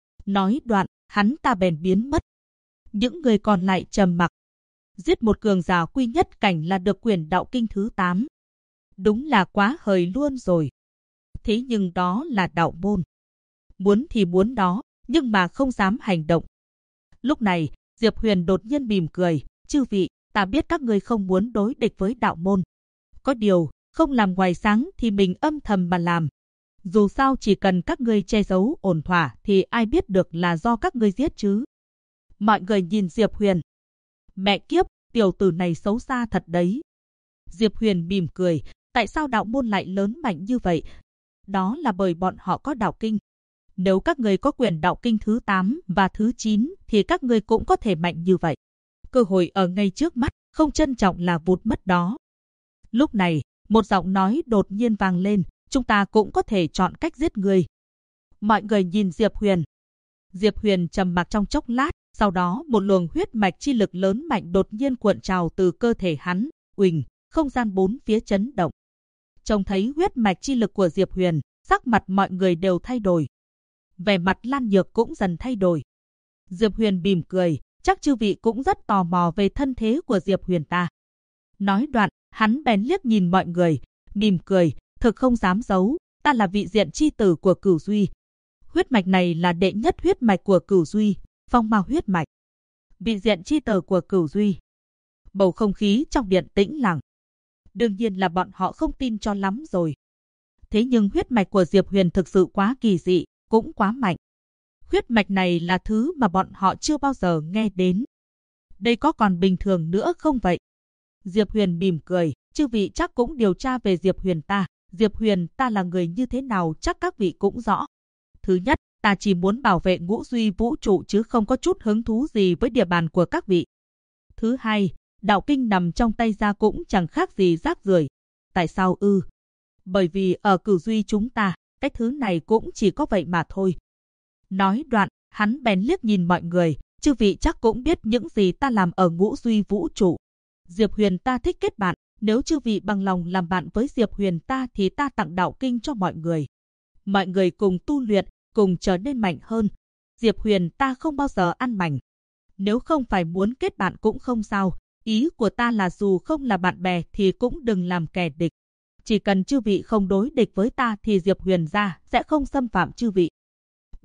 Nói đoạn, hắn ta bèn biến mất. Những người còn lại trầm mặc. Giết một cường giả quy nhất cảnh là được quyền đạo kinh thứ 8. Đúng là quá hời luôn rồi. Thế nhưng đó là đạo môn. Muốn thì muốn đó, nhưng mà không dám hành động. Lúc này, Diệp Huyền đột nhiên mỉm cười, chư vị, ta biết các ngươi không muốn đối địch với đạo môn. Có điều, không làm ngoài sáng thì mình âm thầm mà làm. Dù sao chỉ cần các ngươi che giấu ổn thỏa thì ai biết được là do các ngươi giết chứ. Mọi người nhìn Diệp Huyền. Mẹ kiếp, tiểu tử này xấu xa thật đấy. Diệp Huyền mỉm cười, tại sao đạo môn lại lớn mạnh như vậy? Đó là bởi bọn họ có đạo kinh. Nếu các ngươi có quyền đạo kinh thứ 8 và thứ 9 thì các ngươi cũng có thể mạnh như vậy. Cơ hội ở ngay trước mắt, không trân trọng là vụt mất đó. Lúc này, một giọng nói đột nhiên vang lên, chúng ta cũng có thể chọn cách giết người. Mọi người nhìn Diệp Huyền. Diệp Huyền trầm mặc trong chốc lát, sau đó một luồng huyết mạch chi lực lớn mạnh đột nhiên cuộn trào từ cơ thể hắn, uỳnh, không gian bốn phía chấn động. Trông thấy huyết mạch chi lực của Diệp Huyền, sắc mặt mọi người đều thay đổi. Vẻ mặt Lan Nhược cũng dần thay đổi. Diệp Huyền mỉm cười, chắc chư vị cũng rất tò mò về thân thế của Diệp Huyền ta. Nói đoạn, hắn bèn liếc nhìn mọi người, mỉm cười, thực không dám giấu, ta là vị diện chi tử của Cửu Duy. Huyết mạch này là đệ nhất huyết mạch của Cửu Duy, phong ma huyết mạch. Vị diện chi tử của Cửu Duy. Bầu không khí trong điện tĩnh lặng. Đương nhiên là bọn họ không tin cho lắm rồi. Thế nhưng huyết mạch của Diệp Huyền thực sự quá kỳ dị, cũng quá mạnh. Huyết mạch này là thứ mà bọn họ chưa bao giờ nghe đến. Đây có còn bình thường nữa không vậy? Diệp Huyền mỉm cười, chư vị chắc cũng điều tra về Diệp Huyền ta. Diệp Huyền ta là người như thế nào chắc các vị cũng rõ. Thứ nhất, ta chỉ muốn bảo vệ ngũ duy vũ trụ chứ không có chút hứng thú gì với địa bàn của các vị. Thứ hai, đạo kinh nằm trong tay gia cũng chẳng khác gì rác rưởi. Tại sao ư? Bởi vì ở Cửu Duy chúng ta, cái thứ này cũng chỉ có vậy mà thôi. Nói đoạn, hắn bèn liếc nhìn mọi người, chư vị chắc cũng biết những gì ta làm ở ngũ duy vũ trụ. Diệp Huyền ta thích kết bạn, nếu chư vị bằng lòng làm bạn với Diệp Huyền ta thì ta tặng đạo kinh cho mọi người. Mọi người cùng tu luyện, cùng trở nên mạnh hơn. Diệp Huyền ta không bao giờ ăn mảnh. Nếu không phải muốn kết bạn cũng không sao, ý của ta là dù không là bạn bè thì cũng đừng làm kẻ địch. Chỉ cần chư vị không đối địch với ta thì Diệp Huyền gia sẽ không xâm phạm chư vị.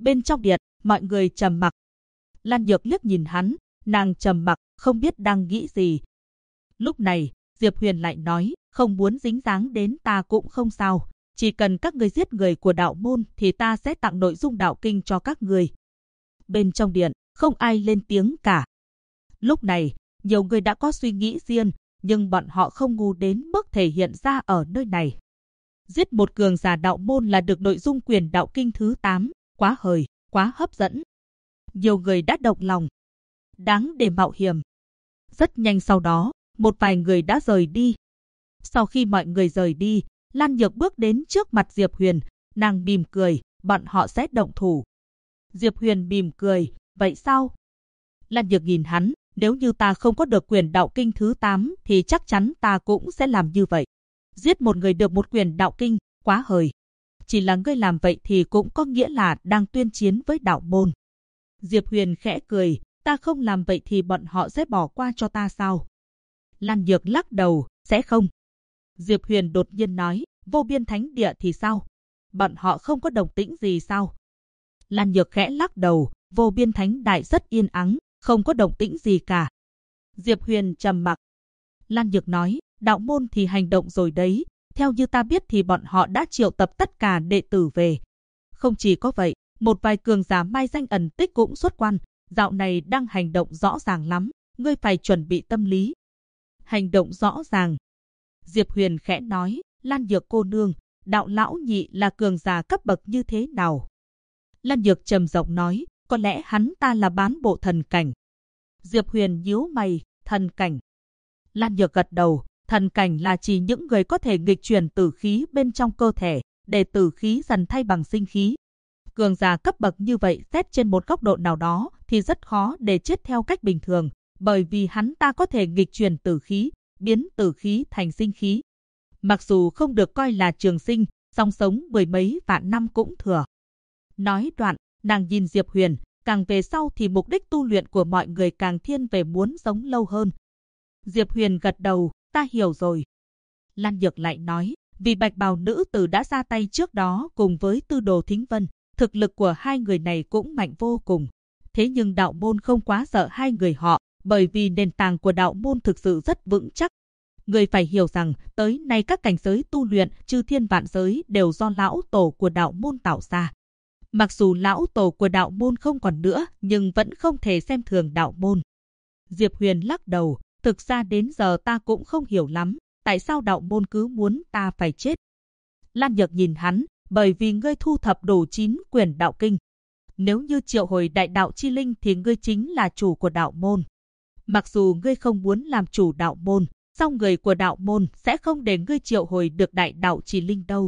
Bên trong điện, mọi người trầm mặc. Lan Nhược liếc nhìn hắn, nàng trầm mặc, không biết đang nghĩ gì. Lúc này, Diệp Huyền lại nói, không muốn dính dáng đến ta cũng không sao. Chỉ cần các ngươi giết người của đạo môn thì ta sẽ tặng nội dung đạo kinh cho các ngươi. Bên trong điện, không ai lên tiếng cả. Lúc này, nhiều người đã có suy nghĩ riêng, nhưng bọn họ không ngu đến mức thể hiện ra ở nơi này. Giết một cường giả đạo môn là được nội dung quyền đạo kinh thứ 8, quá hời, quá hấp dẫn. Nhiều người đã động lòng. Đáng để mạo hiểm. Rất nhanh sau đó, một vài người đã rời đi. Sau khi mọi người rời đi, Lan Nhược bước đến trước mặt Diệp Huyền, nàng mỉm cười, bọn họ sẽ động thủ. Diệp Huyền mỉm cười, vậy sao? Lan Nhược nhìn hắn, nếu như ta không có được quyền đạo kinh thứ 8 thì chắc chắn ta cũng sẽ làm như vậy. Giết một người được một quyền đạo kinh, quá hời. Chỉ là ngươi làm vậy thì cũng có nghĩa là đang tuyên chiến với đạo môn. Diệp Huyền khẽ cười, ta không làm vậy thì bọn họ sẽ bỏ qua cho ta sao? Lan Nhược lắc đầu, sẽ không. Diệp Huyền đột nhiên nói, vô biên thánh địa thì sao? Bọn họ không có động tĩnh gì sao? Lan Nhược khẽ lắc đầu, vô biên thánh đại rất yên ắng, không có động tĩnh gì cả. Diệp Huyền trầm mặc. Lan Nhược nói, đạo môn thì hành động rồi đấy. Theo như ta biết thì bọn họ đã triệu tập tất cả đệ tử về. Không chỉ có vậy, một vài cường giả mai danh ẩn tích cũng xuất quan. Dạo này đang hành động rõ ràng lắm, ngươi phải chuẩn bị tâm lý. Hành động rõ ràng. Diệp Huyền khẽ nói, Lan Nhược cô nương, đạo lão nhị là cường giả cấp bậc như thế nào? Lan Nhược trầm giọng nói, có lẽ hắn ta là bán bộ thần cảnh. Diệp Huyền nhíu mày, thần cảnh. Lan Nhược gật đầu, thần cảnh là chỉ những người có thể nghịch chuyển tử khí bên trong cơ thể, để tử khí dần thay bằng sinh khí. Cường giả cấp bậc như vậy xét trên một góc độ nào đó thì rất khó để chết theo cách bình thường, bởi vì hắn ta có thể nghịch chuyển tử khí, biến tử khí thành sinh khí. Mặc dù không được coi là trường sinh, song sống mười mấy vạn năm cũng thừa. Nói đoạn, nàng nhìn Diệp Huyền, càng về sau thì mục đích tu luyện của mọi người càng thiên về muốn sống lâu hơn. Diệp Huyền gật đầu, ta hiểu rồi. Lan Nhược lại nói, vì bạch bào nữ tử đã ra tay trước đó cùng với Tư Đồ Thính Vân, thực lực của hai người này cũng mạnh vô cùng. Thế nhưng đạo môn không quá sợ hai người họ, bởi vì nền tảng của đạo môn thực sự rất vững chắc. Người phải hiểu rằng, tới nay các cảnh giới tu luyện chư thiên vạn giới đều do lão tổ của đạo môn tạo ra. Mặc dù lão tổ của đạo môn không còn nữa, nhưng vẫn không thể xem thường đạo môn. Diệp Huyền lắc đầu, thực ra đến giờ ta cũng không hiểu lắm, tại sao đạo môn cứ muốn ta phải chết. Lan Nhược nhìn hắn, bởi vì ngươi thu thập đủ 9 quyển đạo kinh. Nếu như triệu hồi đại đạo chi linh thì ngươi chính là chủ của đạo môn. Mặc dù ngươi không muốn làm chủ đạo môn, song người của đạo môn sẽ không để ngươi triệu hồi được đại đạo chi linh đâu.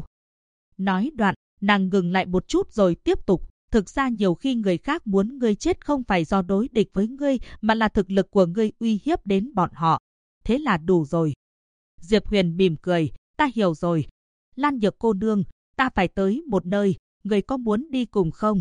Nói đoạn, nàng ngừng lại một chút rồi tiếp tục. Thực ra nhiều khi người khác muốn ngươi chết không phải do đối địch với ngươi, mà là thực lực của ngươi uy hiếp đến bọn họ. Thế là đủ rồi. Diệp Huyền mỉm cười, ta hiểu rồi. Lan Nhược cô nương, ta phải tới một nơi, người có muốn đi cùng không?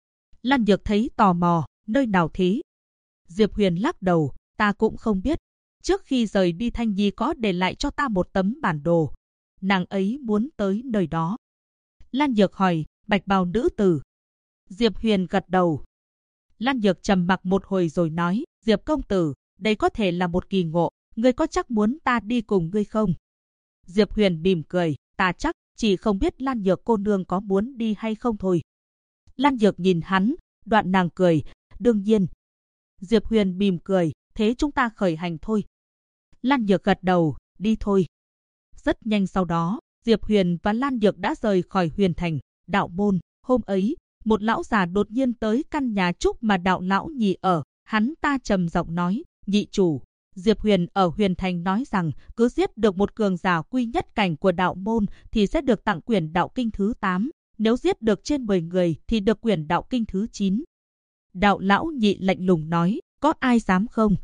Lan Nhược thấy tò mò, nơi nào thế? Diệp Huyền lắc đầu, ta cũng không biết. Trước khi rời đi Thanh Nhi có để lại cho ta một tấm bản đồ. Nàng ấy muốn tới nơi đó. Lan Nhược hỏi, bạch bào nữ tử. Diệp Huyền gật đầu. Lan Nhược trầm mặc một hồi rồi nói, Diệp công tử, đây có thể là một kỳ ngộ, ngươi có chắc muốn ta đi cùng ngươi không? Diệp Huyền mỉm cười, ta chắc, chỉ không biết Lan Nhược cô nương có muốn đi hay không thôi. Lan Nhược nhìn hắn, đoạn nàng cười, đương nhiên. Diệp Huyền mỉm cười, thế chúng ta khởi hành thôi. Lan Nhược gật đầu, đi thôi. Rất nhanh sau đó, Diệp Huyền và Lan Nhược đã rời khỏi Huyền Thành, đạo môn. Hôm ấy, một lão già đột nhiên tới căn nhà trúc mà đạo lão nhị ở. Hắn ta trầm giọng nói, nhị chủ. Diệp Huyền ở Huyền Thành nói rằng cứ giết được một cường giả quy nhất cảnh của đạo môn thì sẽ được tặng quyển đạo kinh thứ 8. Nếu giết được trên 10 người thì được quyển đạo kinh thứ 9. Đạo lão nhị lạnh lùng nói, có ai dám không?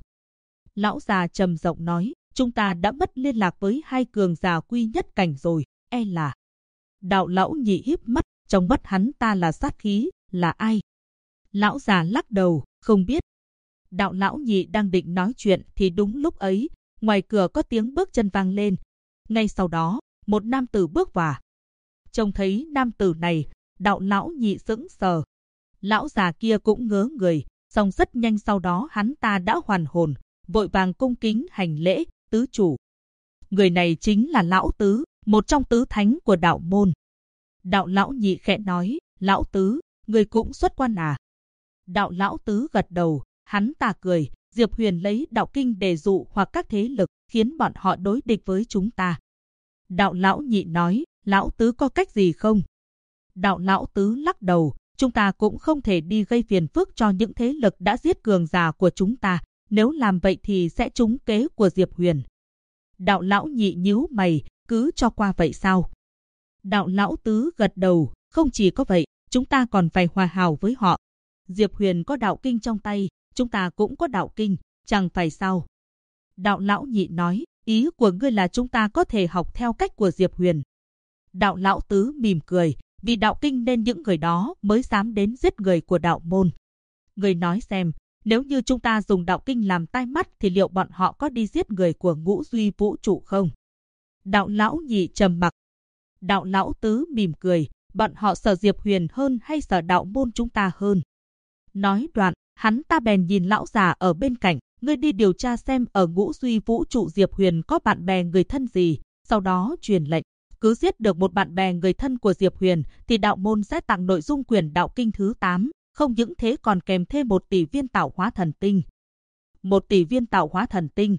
Lão già trầm giọng nói, chúng ta đã mất liên lạc với hai cường giả quy nhất cảnh rồi, e là. Đạo lão nhị híp mắt, trong mắt hắn ta là sát khí, là ai? Lão già lắc đầu, không biết. Đạo lão nhị đang định nói chuyện thì đúng lúc ấy, ngoài cửa có tiếng bước chân vang lên. Ngay sau đó, một nam tử bước vào. Trông thấy nam tử này, đạo lão nhị sững sờ. Lão già kia cũng ngớ người, song rất nhanh sau đó hắn ta đã hoàn hồn, vội vàng cung kính hành lễ, tứ chủ. Người này chính là Lão Tứ, một trong tứ thánh của đạo môn. Đạo Lão Nhị khẽ nói, Lão Tứ, người cũng xuất quan à? Đạo Lão Tứ gật đầu, hắn ta cười, Diệp Huyền lấy đạo kinh để dụ hoặc các thế lực, khiến bọn họ đối địch với chúng ta. Đạo Lão Nhị nói, Lão Tứ có cách gì không? Đạo Lão Tứ lắc đầu, chúng ta cũng không thể đi gây phiền phức cho những thế lực đã giết cường giả của chúng ta, nếu làm vậy thì sẽ trúng kế của Diệp Huyền. Đạo Lão Nhị nhíu mày, cứ cho qua vậy sao? Đạo Lão Tứ gật đầu, không chỉ có vậy, chúng ta còn phải hòa hảo với họ. Diệp Huyền có đạo kinh trong tay, chúng ta cũng có đạo kinh, chẳng phải sao? Đạo Lão Nhị nói, ý của ngươi là chúng ta có thể học theo cách của Diệp Huyền. Đạo Lão Tứ mỉm cười, vì đạo kinh nên những người đó mới dám đến giết người của đạo môn. Ngươi nói xem, nếu như chúng ta dùng đạo kinh làm tai mắt thì liệu bọn họ có đi giết người của Ngũ Duy Vũ Trụ không? Đạo Lão Nhị trầm mặc. Đạo Lão Tứ mỉm cười, bọn họ sợ Diệp Huyền hơn hay sợ đạo môn chúng ta hơn? Nói đoạn, hắn ta bèn nhìn lão già ở bên cạnh, ngươi đi điều tra xem ở Ngũ Duy Vũ Trụ Diệp Huyền có bạn bè người thân gì, sau đó truyền lệnh. Cứ giết được một bạn bè người thân của Diệp Huyền thì đạo môn sẽ tặng nội dung quyển đạo kinh thứ 8, không những thế còn kèm thêm 1 tỷ viên tạo hóa thần tinh. 1 tỷ viên tạo hóa thần tinh.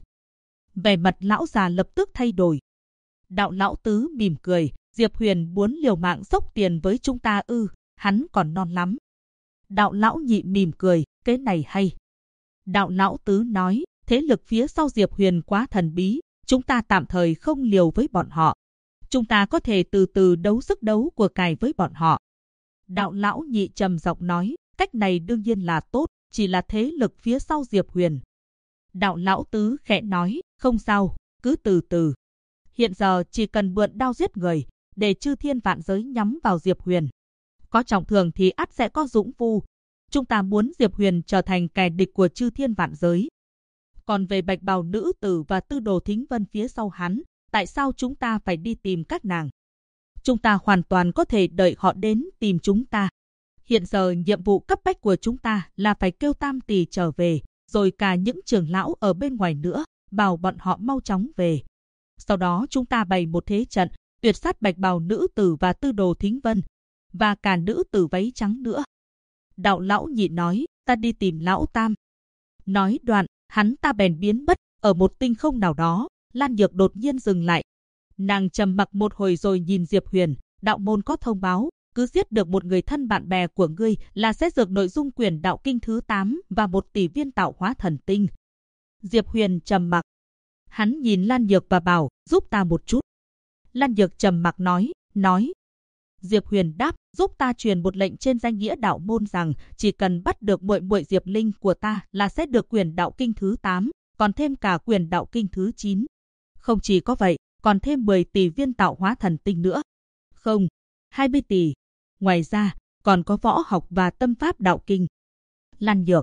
Vẻ mặt lão già lập tức thay đổi. Đạo Lão Tứ mỉm cười, Diệp Huyền muốn liều mạng dốc tiền với chúng ta ư, hắn còn non lắm. Đạo Lão Nhị mỉm cười, cái này hay. Đạo Lão Tứ nói, thế lực phía sau Diệp Huyền quá thần bí, chúng ta tạm thời không liều với bọn họ. Chúng ta có thể từ từ đấu sức đấu của cải với bọn họ. Đạo Lão Nhị trầm giọng nói, cách này đương nhiên là tốt, chỉ là thế lực phía sau Diệp Huyền. Đạo Lão Tứ khẽ nói, không sao, cứ từ từ. Hiện giờ chỉ cần mượn đao giết người, để chư thiên vạn giới nhắm vào Diệp Huyền. Có trọng thưởng thì ắt sẽ có dũng phu. Chúng ta muốn Diệp Huyền trở thành kẻ địch của chư thiên vạn giới. Còn về Bạch Bào Nữ Tử và Tư Đồ Thính Vân phía sau hắn, tại sao chúng ta phải đi tìm các nàng? Chúng ta hoàn toàn có thể đợi họ đến tìm chúng ta. Hiện giờ nhiệm vụ cấp bách của chúng ta là phải kêu Tam Tỷ trở về, rồi cả những trưởng lão ở bên ngoài nữa, bảo bọn họ mau chóng về. Sau đó chúng ta bày một thế trận, tuyệt sát Bạch Bào Nữ Tử và Tư Đồ Thính Vân, và cả nữ tử váy trắng nữa. Đạo Lão Nhị nói, ta đi tìm Lão Tam. Nói đoạn, hắn ta bèn biến mất, ở một tinh không nào đó. Lan Nhược đột nhiên dừng lại. Nàng trầm mặc một hồi rồi nhìn Diệp Huyền, đạo môn có thông báo, cứ giết được một người thân bạn bè của ngươi là sẽ dược nội dung quyển đạo kinh thứ 8 và 1 tỷ viên tạo hóa thần tinh. Diệp Huyền trầm mặc. Hắn nhìn Lan Nhược và bảo, giúp ta một chút. Lan Nhược trầm mặc nói. Diệp Huyền đáp, giúp ta truyền một lệnh trên danh nghĩa đạo môn rằng chỉ cần bắt được muội muội Diệp Linh của ta là sẽ được quyển đạo kinh thứ 8, còn thêm cả quyển đạo kinh thứ 9. Không chỉ có vậy, còn thêm 10 tỷ viên tạo hóa thần tinh nữa. Không, 20 tỷ. Ngoài ra, còn có võ học và tâm pháp đạo kinh. Lan Nhược.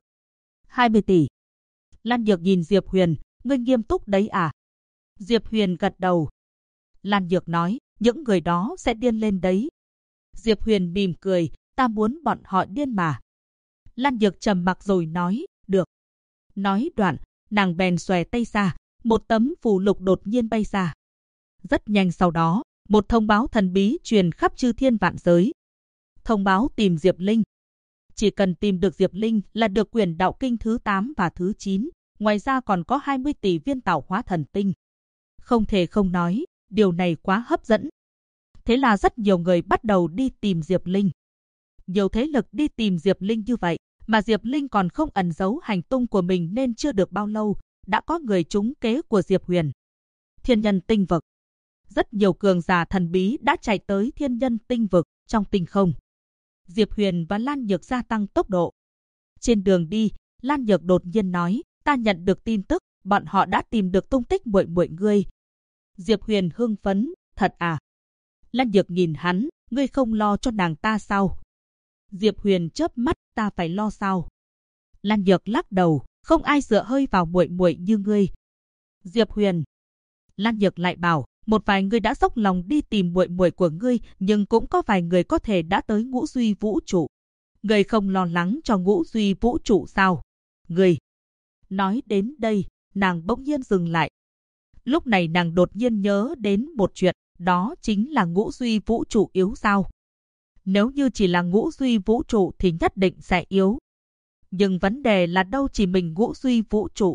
20 tỷ. Lan Nhược nhìn Diệp Huyền, ngươi nghiêm túc đấy à? Diệp Huyền gật đầu. Lan Nhược nói, những người đó sẽ điên lên đấy. Diệp Huyền mỉm cười, ta muốn bọn họ điên mà. Lan Nhược trầm mặc rồi nói, được. Nói đoạn, nàng bèn xòe tay ra, một tấm phù lục đột nhiên bay ra. Rất nhanh sau đó, một thông báo thần bí truyền khắp chư thiên vạn giới. Thông báo tìm Diệp Linh. Chỉ cần tìm được Diệp Linh là được quyển đạo kinh thứ 8 và thứ 9, ngoài ra còn có 20 tỷ viên tạo hóa thần tinh. Không thể không nói, điều này quá hấp dẫn. Thế là rất nhiều người bắt đầu đi tìm Diệp Linh. Nhiều thế lực đi tìm Diệp Linh như vậy, mà Diệp Linh còn không ẩn giấu hành tung của mình nên chưa được bao lâu, đã có người trúng kế của Diệp Huyền. Thiên Nhân Tinh Vực. Rất nhiều cường giả thần bí đã chạy tới Thiên Nhân Tinh Vực trong tinh không. Diệp Huyền và Lan Nhược gia tăng tốc độ. Trên đường đi, Lan Nhược đột nhiên nói, ta nhận được tin tức, bọn họ đã tìm được tung tích muội muội ngươi. Diệp Huyền hưng phấn, thật à? Lan Nhược nhìn hắn, ngươi không lo cho nàng ta sao? Diệp Huyền chớp mắt, ta phải lo sao? Lan Nhược lắc đầu, không ai dựa hơi vào muội muội như ngươi. Diệp Huyền. Lan Nhược lại bảo, một vài người đã dốc lòng đi tìm muội muội của ngươi, nhưng cũng có vài người có thể đã tới Ngũ Duy Vũ Trụ. Người không lo lắng cho ngũ duy vũ trụ sao? Người. Nói đến đây, nàng bỗng nhiên dừng lại. Lúc này nàng đột nhiên nhớ đến một chuyện, đó chính là ngũ duy vũ trụ yếu sao? Nếu như chỉ là ngũ duy vũ trụ thì nhất định sẽ yếu. Nhưng vấn đề là đâu chỉ mình ngũ duy vũ trụ.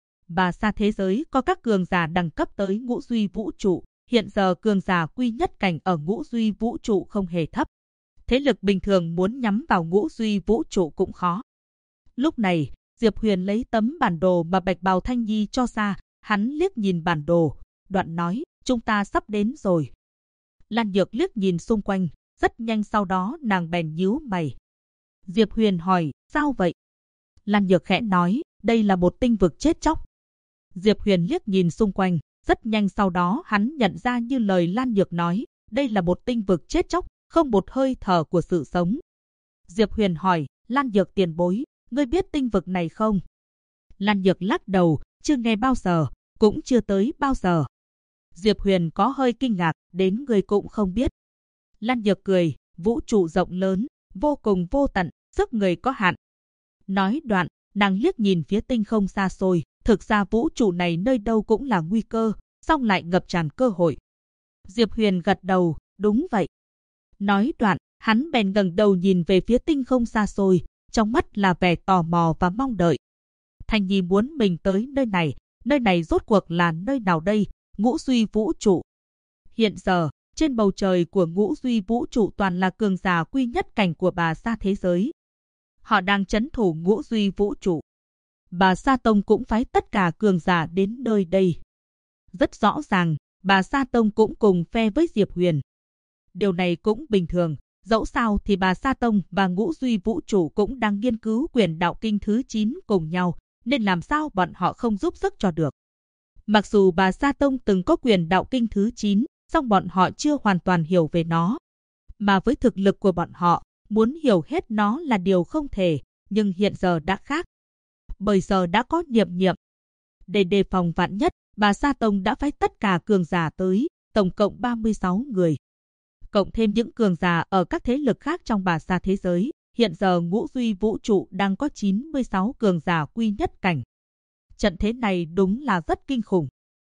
Bà xa thế giới có các cường giả đẳng cấp tới ngũ duy vũ trụ. Hiện giờ cường giả quy nhất cảnh ở ngũ duy vũ trụ không hề thấp. Thế lực bình thường muốn nhắm vào ngũ duy vũ trụ cũng khó. Lúc này, Diệp Huyền lấy tấm bản đồ mà Bạch Bào Thanh Nhi cho ra, hắn liếc nhìn bản đồ, đoạn nói, chúng ta sắp đến rồi. Lan Nhược liếc nhìn xung quanh, rất nhanh sau đó nàng bèn nhíu mày. Diệp Huyền hỏi, sao vậy? Lan Nhược khẽ nói, đây là một tinh vực chết chóc. Diệp Huyền liếc nhìn xung quanh, rất nhanh sau đó hắn nhận ra như lời Lan Nhược nói, đây là một tinh vực chết chóc, không một hơi thở của sự sống. Diệp Huyền hỏi, Lan Nhược tiền bối, ngươi biết tinh vực này không? Lan Nhược lắc đầu, chưa nghe bao giờ, cũng chưa tới bao giờ. Diệp Huyền có hơi kinh ngạc, đến người cũng không biết. Lan Nhược cười, vũ trụ rộng lớn, vô cùng vô tận, sức người có hạn. Nói đoạn, nàng liếc nhìn phía tinh không xa xôi, thực ra vũ trụ này nơi đâu cũng là nguy cơ, song lại ngập tràn cơ hội. Diệp Huyền gật đầu, đúng vậy. Nói đoạn, hắn bèn ngẩng đầu nhìn về phía tinh không xa xôi, trong mắt là vẻ tò mò và mong đợi. Thanh Nhi muốn mình tới nơi này rốt cuộc là nơi nào đây? Ngũ duy vũ trụ. Hiện giờ, trên bầu trời của ngũ duy vũ trụ toàn là cường giả quy nhất cảnh của Bà Sa thế giới. Họ đang trấn thủ ngũ duy vũ trụ. Bà Sa Tông cũng phái tất cả cường giả đến nơi đây. Rất rõ ràng, Bà Sa Tông cũng cùng phe với Diệp Huyền. Điều này cũng bình thường, dẫu sao thì Bà Sa Tông và ngũ duy vũ trụ cũng đang nghiên cứu quyền đạo kinh thứ 9 cùng nhau, nên làm sao bọn họ không giúp sức cho được. Mặc dù Bà Sa Tông từng có quyền đạo kinh thứ 9, song bọn họ chưa hoàn toàn hiểu về nó. Mà với thực lực của bọn họ, muốn hiểu hết nó là điều không thể, nhưng hiện giờ đã khác. Bởi giờ đã có Niệm Niệm. Để đề phòng vạn nhất, Bà Sa Tông đã phái tất cả cường giả tới, tổng cộng 36 người. Cộng thêm những cường giả ở các thế lực khác trong Bà Sa thế giới, hiện giờ ngũ duy vũ trụ đang có 96 cường giả quy nhất cảnh. Trận thế này đúng là rất kinh khủng.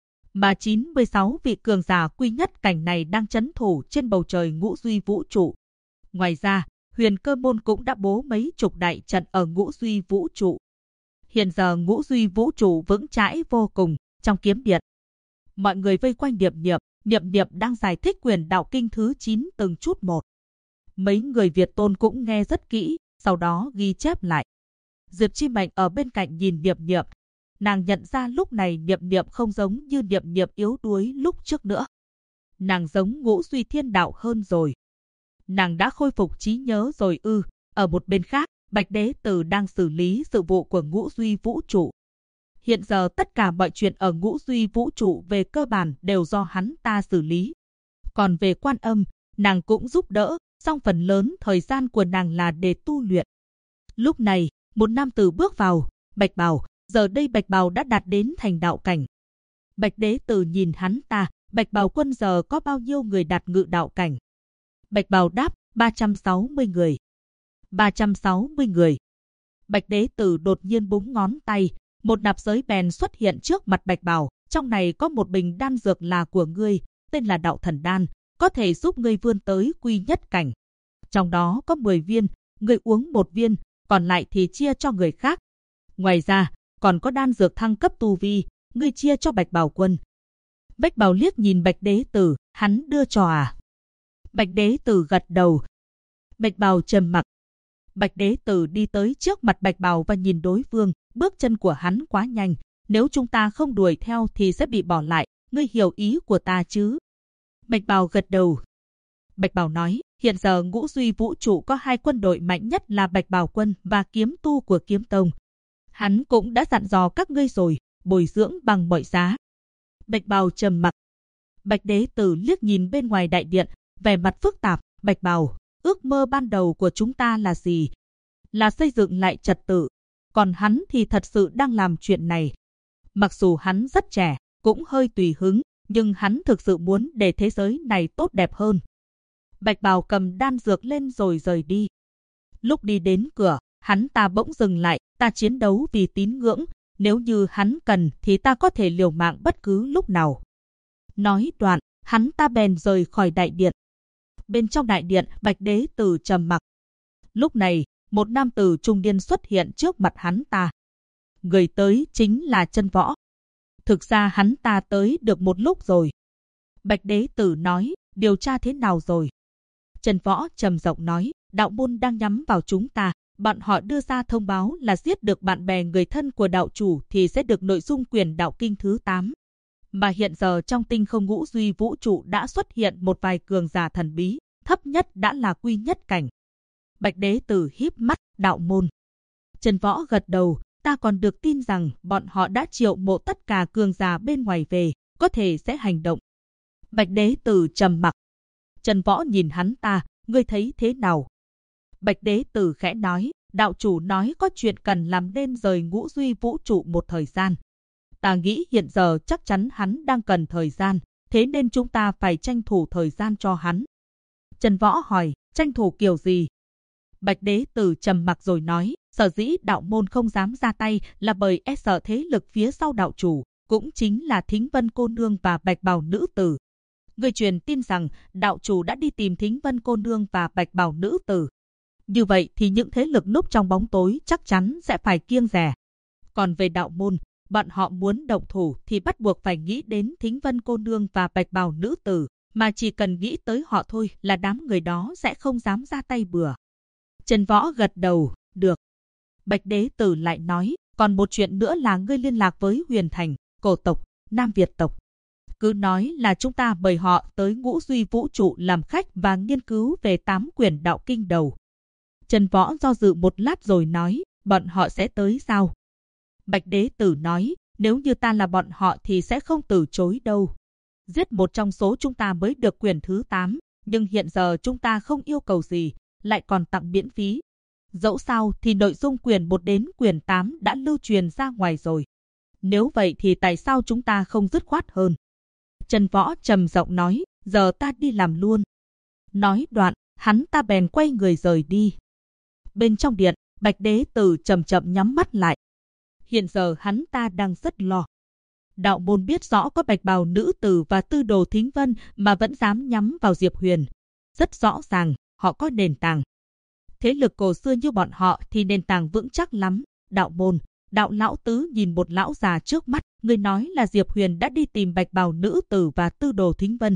Mà 96 vị cường giả quy nhất cảnh này đang trấn thủ trên bầu trời ngũ duy vũ trụ. Ngoài ra, Huyền Cơ Môn cũng đã bố mấy chục đại trận ở ngũ duy vũ trụ. Hiện giờ ngũ duy vũ trụ vững chãi vô cùng, trong kiếm điện. Mọi người vây quanh Niệm Niệm đang giải thích quyền đạo kinh thứ 9 từng chút một. Mấy người Việt Tôn cũng nghe rất kỹ, sau đó ghi chép lại. Diệp Chi Mạnh ở bên cạnh nhìn Niệm Niệm. Nàng nhận ra lúc này Niệm Niệm không giống như Niệm Niệm yếu đuối lúc trước nữa. Nàng giống ngũ duy thiên đạo hơn rồi. Nàng đã khôi phục trí nhớ rồi ư. Ở một bên khác, Bạch Đế Tử đang xử lý sự vụ của ngũ duy vũ trụ. Hiện giờ tất cả mọi chuyện ở ngũ duy vũ trụ về cơ bản đều do hắn ta xử lý. Còn về Quan Âm, nàng cũng giúp đỡ, song phần lớn thời gian của nàng là để tu luyện. Lúc này, một nam tử bước vào, Bạch Bào. Giờ đây Bạch Bào đã đạt đến thành đạo cảnh. Bạch Đế Tử nhìn hắn ta, Bạch Bào quân giờ có bao nhiêu người đạt ngự đạo cảnh? Bạch Bào đáp, 360 người. 360 người. Bạch Đế Tử đột nhiên búng ngón tay, một nạp giới bèn xuất hiện trước mặt Bạch Bào. Trong này có một bình đan dược là của ngươi, tên là Đạo Thần Đan, có thể giúp ngươi vươn tới quy nhất cảnh. Trong đó có 10 viên, ngươi uống 1 viên, còn lại thì chia cho người khác. Ngoài ra, còn có đan dược thăng cấp tu vi, ngươi chia cho Bạch Bào quân. Bạch Bào liếc nhìn Bạch Đế Tử, hắn đưa cho à? Bạch Đế Tử gật đầu. Bạch Bào trầm mặc. Bạch Đế Tử đi tới trước mặt Bạch Bào và nhìn đối phương, bước chân của hắn quá nhanh, nếu chúng ta không đuổi theo thì sẽ bị bỏ lại, ngươi hiểu ý của ta chứ? Bạch Bào gật đầu. Bạch Bào nói, hiện giờ ngũ duy vũ trụ có 2 quân đội mạnh nhất là Bạch Bào quân và kiếm tu của Kiếm Tông. Hắn cũng đã dặn dò các ngươi rồi, bồi dưỡng bằng mọi giá. Bạch Bào trầm mặc. Bạch Đế Tử liếc nhìn bên ngoài đại điện, vẻ mặt phức tạp. Bạch Bào, ước mơ ban đầu của chúng ta là gì? Là xây dựng lại trật tự. Còn hắn thì thật sự đang làm chuyện này. Mặc dù hắn rất trẻ, cũng hơi tùy hứng, nhưng hắn thực sự muốn để thế giới này tốt đẹp hơn. Bạch Bào cầm đan dược lên rồi rời đi. Lúc đi đến cửa, hắn ta bỗng dừng lại, ta chiến đấu vì tín ngưỡng, nếu như hắn cần thì ta có thể liều mạng bất cứ lúc nào. Nói đoạn, hắn ta bèn rời khỏi đại điện. Bên trong đại điện, Bạch Đế Tử trầm mặc. Lúc này, một nam tử trung niên xuất hiện trước mặt hắn ta. Người tới chính là Chân Võ. Thực ra hắn ta tới được một lúc rồi. Bạch Đế Tử nói, điều tra thế nào rồi? Chân Võ trầm giọng nói, đạo môn đang nhắm vào chúng ta. Bọn họ đưa ra thông báo là giết được bạn bè người thân của đạo chủ thì sẽ được nội dung quyền đạo kinh thứ 8. Mà hiện giờ trong tinh không ngũ duy vũ trụ đã xuất hiện một vài cường giả thần bí, thấp nhất đã là quy nhất cảnh. Bạch Đế Tử híp mắt, đạo môn. Chân Võ gật đầu, ta còn được tin rằng bọn họ đã triệu mộ tất cả cường giả bên ngoài về, có thể sẽ hành động. Bạch Đế Tử trầm mặc. Chân Võ nhìn hắn ta, ngươi thấy thế nào? Bạch Đế Tử khẽ nói, đạo chủ nói có chuyện cần làm nên rời ngũ duy vũ trụ một thời gian. Ta nghĩ hiện giờ chắc chắn hắn đang cần thời gian, thế nên chúng ta phải tranh thủ thời gian cho hắn. Chân Võ hỏi, tranh thủ kiểu gì? Bạch Đế Tử trầm mặc rồi nói, sở dĩ đạo môn không dám ra tay là bởi e sợ thế lực phía sau đạo chủ, cũng chính là Thính Vân cô nương và Bạch Bào nữ tử. Người truyền tin rằng đạo chủ đã đi tìm Thính Vân cô nương và Bạch Bào nữ tử. Như vậy thì những thế lực núp trong bóng tối chắc chắn sẽ phải kiêng dè. Còn về đạo môn, bọn họ muốn động thủ thì bắt buộc phải nghĩ đến Thính Vân cô nương và Bạch Bào nữ tử, mà chỉ cần nghĩ tới họ thôi là đám người đó sẽ không dám ra tay bừa. Chân Võ gật đầu, được. Bạch Đế Tử lại nói, còn một chuyện nữa là ngươi liên lạc với Huyền Thành, Cổ tộc, Nam Việt tộc. Cứ nói là chúng ta mời họ tới ngũ duy vũ trụ làm khách và nghiên cứu về 8 quyển đạo kinh đầu. Chân Võ do dự một lát rồi nói, bọn họ sẽ tới sao? Bạch Đế Tử nói, nếu như ta là bọn họ thì sẽ không từ chối đâu. Giết một trong số chúng ta mới được quyển thứ 8, nhưng hiện giờ chúng ta không yêu cầu gì, lại còn tặng miễn phí. Dẫu sao thì nội dung quyển 1 đến quyển 8 đã lưu truyền ra ngoài rồi. Nếu vậy thì tại sao chúng ta không dứt khoát hơn? Chân Võ trầm giọng nói, giờ ta đi làm luôn. Nói đoạn, hắn ta bèn quay người rời đi. Bên trong điện, Bạch Đế Tử chậm chậm nhắm mắt lại. Hiện giờ hắn ta đang rất lo. Đạo môn biết rõ có Bạch Bào nữ tử và tư đồ Thính Vân mà vẫn dám nhắm vào Diệp Huyền. Rất rõ ràng, họ có nền tảng. Thế lực cổ xưa như bọn họ thì nền tảng vững chắc lắm. Đạo môn, đạo lão tứ nhìn một lão già trước mắt, người nói là Diệp Huyền đã đi tìm Bạch Bào nữ tử và tư đồ Thính Vân.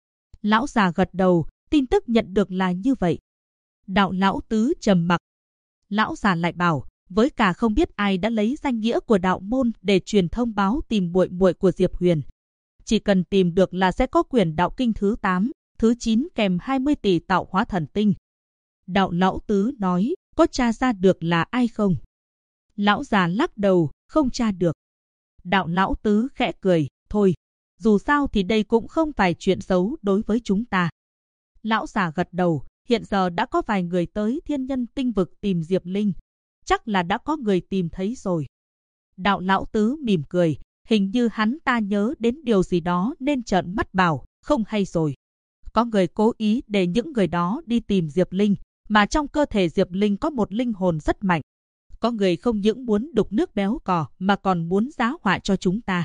Lão già gật đầu, tin tức nhận được là như vậy. Đạo lão tứ trầm mặc. Lão già lại bảo, với cả không biết ai đã lấy danh nghĩa của đạo môn để truyền thông báo tìm muội muội của Diệp Huyền. Chỉ cần tìm được là sẽ có quyển đạo kinh thứ 8, thứ 9 kèm 20 tỷ tạo hóa thần tinh. Đạo lão tứ nói, có tra ra được là ai không? Lão già lắc đầu, không tra được. Đạo lão tứ khẽ cười, thôi, dù sao thì đây cũng không phải chuyện xấu đối với chúng ta. Lão già gật đầu, hiện giờ đã có vài người tới Thiên Nhân Tinh Vực tìm Diệp Linh. Chắc là đã có người tìm thấy rồi. Đạo lão tứ mỉm cười, hình như hắn ta nhớ đến điều gì đó nên trợn mắt bảo, không hay rồi. Có người cố ý để những người đó đi tìm Diệp Linh, mà trong cơ thể Diệp Linh có một linh hồn rất mạnh. Có người không những muốn đục nước béo cò mà còn muốn giá họa cho chúng ta.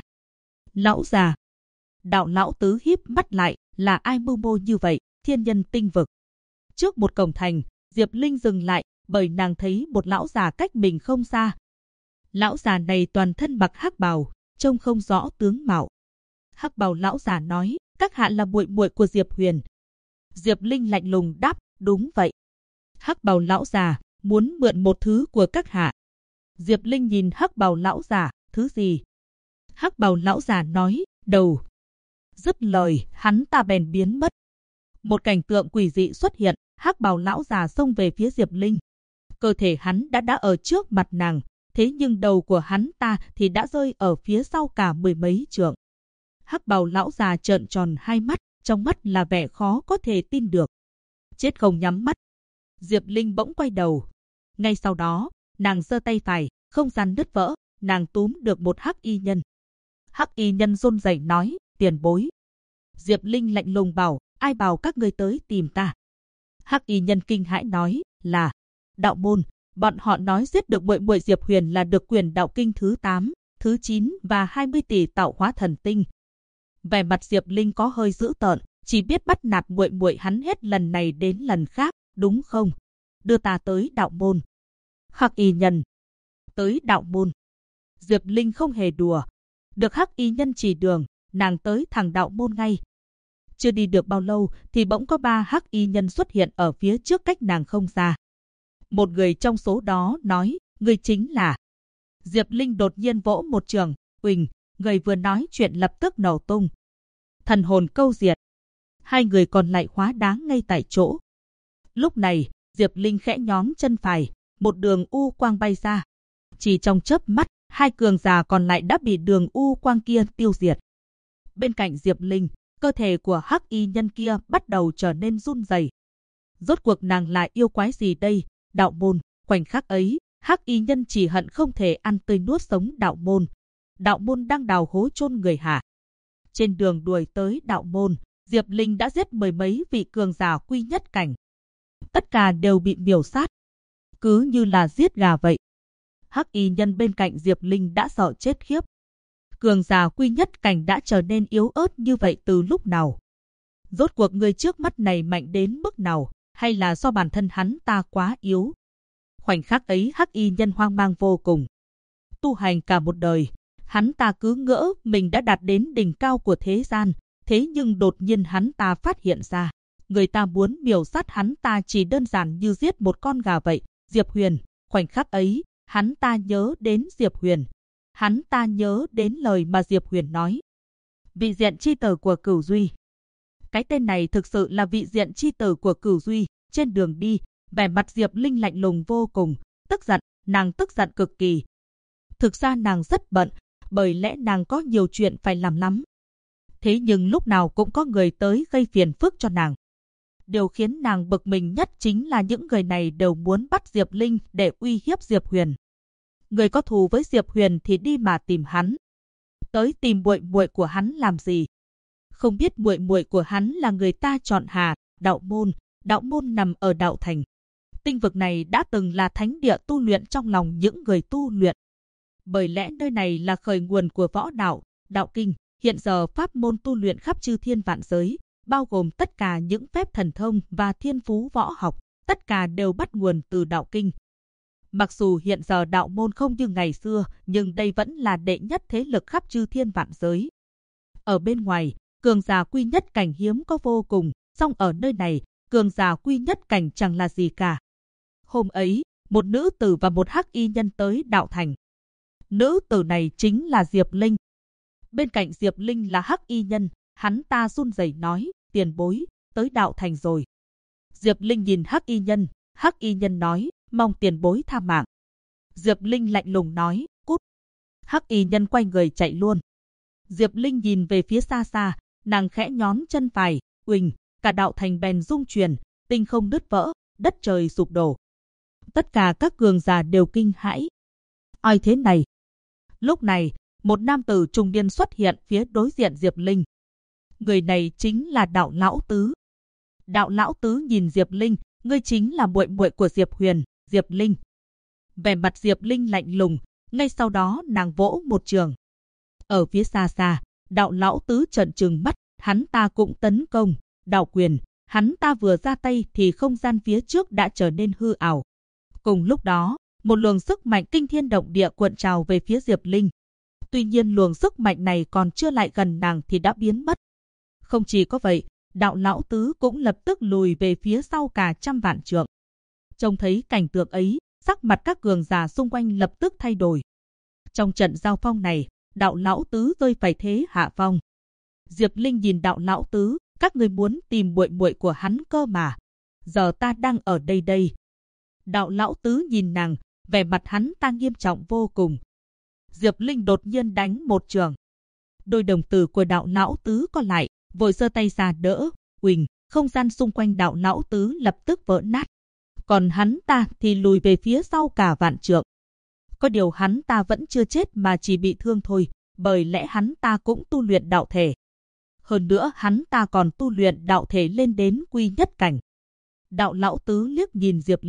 Lão già. Đạo lão tứ híp mắt lại, là ai mưu mô như vậy? Thiên Nhân Tinh Vực. Trước một cổng thành, Diệp Linh dừng lại, bởi nàng thấy một lão già cách mình không xa. Lão già này toàn thân mặc hắc bào, trông không rõ tướng mạo. Hắc bào lão già nói, các hạ là muội muội của Diệp Huyền. Diệp Linh lạnh lùng đáp, đúng vậy. Hắc bào lão già muốn mượn một thứ của các hạ. Diệp Linh nhìn hắc bào lão già, thứ gì? Hắc bào lão già nói, đầu. Dứt lời, hắn ta bèn biến mất. Một cảnh tượng quỷ dị xuất hiện, hắc bào lão già xông về phía Diệp Linh. Cơ thể hắn đã ở trước mặt nàng, thế nhưng đầu của hắn ta thì đã rơi ở phía sau cả 10 mấy trượng. Hắc bào lão già trợn tròn hai mắt, trong mắt là vẻ khó có thể tin được. Chết không nhắm mắt. Diệp Linh bỗng quay đầu. Ngay sau đó, nàng giơ tay phải, không gian đứt vỡ, nàng túm được một hắc y nhân. Hắc y nhân run rẩy nói, tiền bối. Diệp Linh lạnh lùng bảo, ai bảo các ngươi tới tìm ta? Hắc y nhân kinh hãi nói, là đạo môn, bọn họ nói giết được muội muội Diệp Huyền là được quyền đạo kinh thứ 8, thứ 9 và 20 tỷ tạo hóa thần tinh. Vẻ mặt Diệp Linh có hơi dữ tợn, chỉ biết bắt nạt muội muội hắn hết lần này đến lần khác, đúng không? Đưa ta tới đạo môn. Hắc y nhân. Tới đạo môn. Diệp Linh không hề đùa. Được Hắc y nhân chỉ đường, nàng tới thẳng đạo môn ngay. Chưa đi được bao lâu thì bỗng có 3 Hắc y nhân xuất hiện ở phía trước cách nàng không xa. Một người trong số đó nói, người chính là. Diệp Linh đột nhiên vỗ một trường, uỳnh, người vừa nói chuyện lập tức nổ tung. Thần hồn câu diệt. 2 người còn lại hóa đá ngay tại chỗ. Lúc này, Diệp Linh khẽ nhón chân phải, một đường u quang bay ra. Chỉ trong chớp mắt, 2 cường giả còn lại đã bị đường u quang kia tiêu diệt. Bên cạnh Diệp Linh, cơ thể của Hắc y nhân kia bắt đầu trở nên run rẩy. Rốt cuộc nàng là yêu quái gì đây? Đạo môn. Khoảnh khắc ấy, Hắc y nhân chỉ hận không thể ăn tươi nuốt sống đạo môn. Đạo môn đang đào hố chôn người hả? Trên đường đuổi tới đạo môn, Diệp Linh đã giết 10 mấy vị cường giả quy nhất cảnh. Tất cả đều bị miểu sát. Cứ như là giết gà vậy. Hắc y nhân bên cạnh Diệp Linh đã sợ chết khiếp. Cường giả quy nhất cảnh đã trở nên yếu ớt như vậy từ lúc nào? Rốt cuộc người trước mắt này mạnh đến mức nào? Hay là do bản thân hắn ta quá yếu? Khoảnh khắc ấy Hắc y nhân hoang mang vô cùng. Tu hành cả một đời, hắn ta cứ ngỡ mình đã đạt đến đỉnh cao của thế gian. Thế nhưng đột nhiên hắn ta phát hiện ra, người ta muốn miểu sát hắn ta chỉ đơn giản như giết một con gà vậy. Diệp Huyền. Khoảnh khắc ấy, hắn ta nhớ đến Diệp Huyền. Hắn ta nhớ đến lời mà Diệp Huyền nói. Vị diện chi tử của Cửu Duy. Cái tên này thực sự là vị diện chi tử của Cửu Duy. Trên đường đi, vẻ mặt Diệp Linh lạnh lùng vô cùng, tức giận, nàng tức giận cực kỳ. Thực ra nàng rất bận, bởi lẽ nàng có nhiều chuyện phải làm lắm. Thế nhưng lúc nào cũng có người tới gây phiền phức cho nàng. Điều khiến nàng bực mình nhất chính là những người này đều muốn bắt Diệp Linh để uy hiếp Diệp Huyền. Người có thù với Diệp Huyền thì đi mà tìm hắn. Tới tìm muội muội của hắn làm gì? Không biết muội muội của hắn là người ta chọn hà, đạo môn. Đạo môn nằm ở đạo thành. Tinh vực này đã từng là thánh địa tu luyện trong lòng những người tu luyện. Bởi lẽ nơi này là khởi nguồn của võ đạo, đạo kinh. Hiện giờ pháp môn tu luyện khắp chư thiên vạn giới, bao gồm tất cả những phép thần thông và thiên phú võ học, tất cả đều bắt nguồn từ đạo kinh. Mặc dù hiện giờ đạo môn không như ngày xưa, nhưng đây vẫn là đệ nhất thế lực khắp chư thiên vạn giới. Ở bên ngoài, cường giả quy nhất cảnh hiếm có vô cùng, song ở nơi này, cường giả quy nhất cảnh chẳng là gì cả. Hôm ấy, một nữ tử và một hắc y nhân tới đạo thành. Nữ tử này chính là Diệp Linh. Bên cạnh Diệp Linh là hắc y nhân, hắn ta run rẩy nói, tiền bối, tới đạo thành rồi. Diệp Linh nhìn hắc y nhân nói, mong tiền bối tha mạng. Diệp Linh lạnh lùng nói, cút. Hắc y nhân quay người chạy luôn. Diệp Linh nhìn về phía xa xa, nàng khẽ nhón chân phải, uỳnh, cả đạo thành bèn rung chuyển, tinh không đứt vỡ, đất trời sụp đổ. Tất cả các cường giả đều kinh hãi. Ai thế này? Lúc này, một nam tử trung niên xuất hiện phía đối diện Diệp Linh. Người này chính là Đạo Lão Tứ. Đạo Lão Tứ nhìn Diệp Linh, ngươi chính là muội muội của Diệp Huyền, Diệp Linh. Vẻ mặt Diệp Linh lạnh lùng, ngay sau đó nàng vỗ một trường. Ở phía xa xa, Đạo Lão Tứ trợn trừng mắt, hắn ta cũng tấn công, đạo quyền, hắn ta vừa ra tay thì không gian phía trước đã trở nên hư ảo. Cùng lúc đó, một luồng sức mạnh kinh thiên động địa cuộn trào về phía Diệp Linh. Tuy nhiên luồng sức mạnh này còn chưa lại gần nàng thì đã biến mất. Không chỉ có vậy, Đạo Lão Tứ cũng lập tức lùi về phía sau cả trăm vạn trượng. Trông thấy cảnh tượng ấy, sắc mặt các cường giả xung quanh lập tức thay đổi. Trong trận giao phong này, Đạo Lão Tứ rơi phải thế hạ phong. Diệp Linh nhìn Đạo Lão Tứ, các người muốn tìm muội muội của hắn cơ mà. Giờ ta đang ở đây đây. Đạo Lão Tứ nhìn nàng, vẻ mặt hắn ta nghiêm trọng vô cùng. Diệp Linh đột nhiên đánh một trường. Đôi đồng tử của Đạo Lão Tứ còn lại, vội giơ tay ra đỡ, uỳnh, không gian xung quanh Đạo Lão Tứ lập tức vỡ nát. Còn hắn ta thì lùi về phía sau cả vạn trượng. Có điều hắn ta vẫn chưa chết mà chỉ bị thương thôi, bởi lẽ hắn ta cũng tu luyện đạo thể. Hơn nữa hắn ta còn tu luyện đạo thể lên đến quy nhất cảnh. Đạo Lão Tứ liếc nhìn Diệp Linh,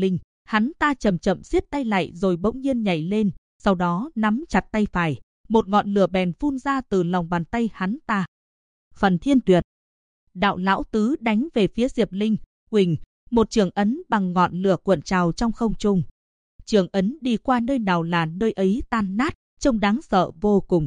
hắn ta chậm chậm siết tay lại rồi bỗng nhiên nhảy lên, sau đó nắm chặt tay phải, một ngọn lửa bèn phun ra từ lòng bàn tay hắn ta. Phần thiên tuyệt. Đạo lão tứ đánh về phía Diệp Linh, Quỳnh, một trường ấn bằng ngọn lửa cuộn trào trong không trung. Trường ấn đi qua nơi nào là nơi ấy tan nát, trông đáng sợ vô cùng.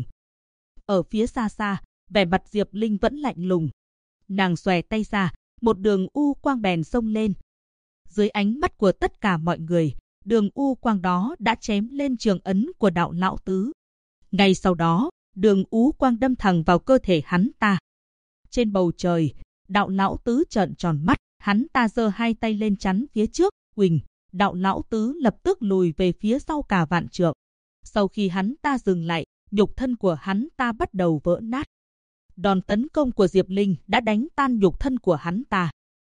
Ở phía xa xa, vẻ mặt Diệp Linh vẫn lạnh lùng. Nàng xòe tay ra, một đường u quang bèn xông lên. Dưới ánh mắt của tất cả mọi người, đường u quang đó đã chém lên trường ấn của đạo lão tứ. Ngay sau đó, đường u quang đâm thẳng vào cơ thể hắn ta. Trên bầu trời, đạo lão tứ trợn tròn mắt, hắn ta giơ hai tay lên chắn phía trước, Quỳnh. Đạo lão tứ lập tức lùi về phía sau cả vạn trượng. Sau khi hắn ta dừng lại, nhục thân của hắn ta bắt đầu vỡ nát. Đòn tấn công của Diệp Linh đã đánh tan nhục thân của hắn ta.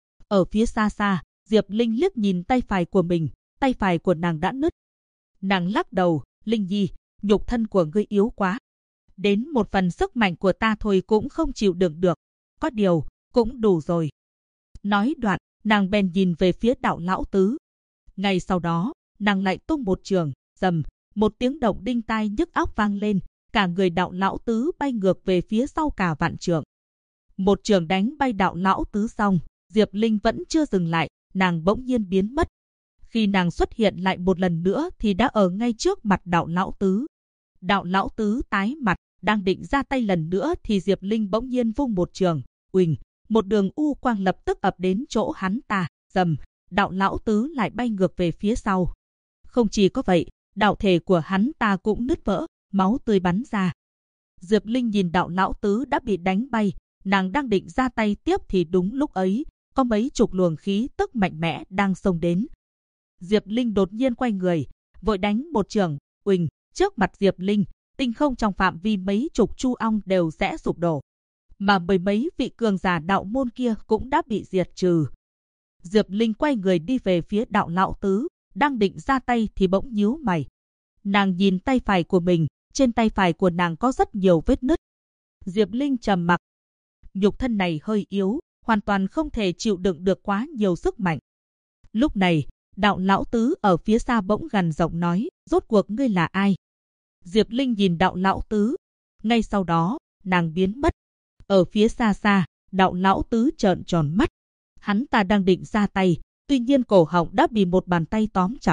Ở phía xa xa, Diệp Linh liếc nhìn tay phải của mình, tay phải của nàng đã nứt. Nàng lắc đầu, Linh Nhi, nhục thân của ngươi yếu quá. Đến một phần sức mạnh của ta thôi cũng không chịu đựng được. Có điều, cũng đủ rồi. Nói đoạn, nàng bèn nhìn về phía đạo lão tứ. Ngay sau đó, nàng lại tung một trường, rầm, một tiếng động đinh tai nhức óc vang lên, cả người đạo lão tứ bay ngược về phía sau cả vạn trượng. Một trường đánh bay đạo lão tứ xong, Diệp Linh vẫn chưa dừng lại, nàng bỗng nhiên biến mất. Khi nàng xuất hiện lại một lần nữa thì đã ở ngay trước mặt đạo lão tứ. Đạo lão tứ tái mặt, đang định ra tay lần nữa thì Diệp Linh bỗng nhiên vung một trường, uỳnh, một đường u quang lập tức ập đến chỗ hắn ta, rầm. Đạo lão tứ lại bay ngược về phía sau. Không chỉ có vậy, đạo thể của hắn ta cũng nứt vỡ, máu tươi bắn ra. Diệp Linh nhìn đạo lão tứ đã bị đánh bay, nàng đang định ra tay tiếp thì đúng lúc ấy, có mấy chục luồng khí tức mạnh mẽ đang xông đến. Diệp Linh đột nhiên quay người, vội đánh một trường, uỳnh, trước mặt Diệp Linh, tinh không trong phạm vi mấy chục chu ong đều sẽ sụp đổ. Mà mười mấy vị cường giả đạo môn kia cũng đã bị diệt trừ. Diệp Linh quay người đi về phía đạo lão tứ, đang định ra tay thì bỗng nhíu mày. Nàng nhìn tay phải của mình, trên tay phải của nàng có rất nhiều vết nứt. Diệp Linh trầm mặc. Nhục thân này hơi yếu, hoàn toàn không thể chịu đựng được quá nhiều sức mạnh. Lúc này, đạo lão tứ ở phía xa bỗng gằn giọng nói, rốt cuộc ngươi là ai? Diệp Linh nhìn đạo lão tứ. Ngay sau đó, nàng biến mất. Ở phía xa xa, đạo lão tứ trợn tròn mắt. Hắn ta đang định ra tay, tuy nhiên cổ họng đã bị một bàn tay tóm chặt.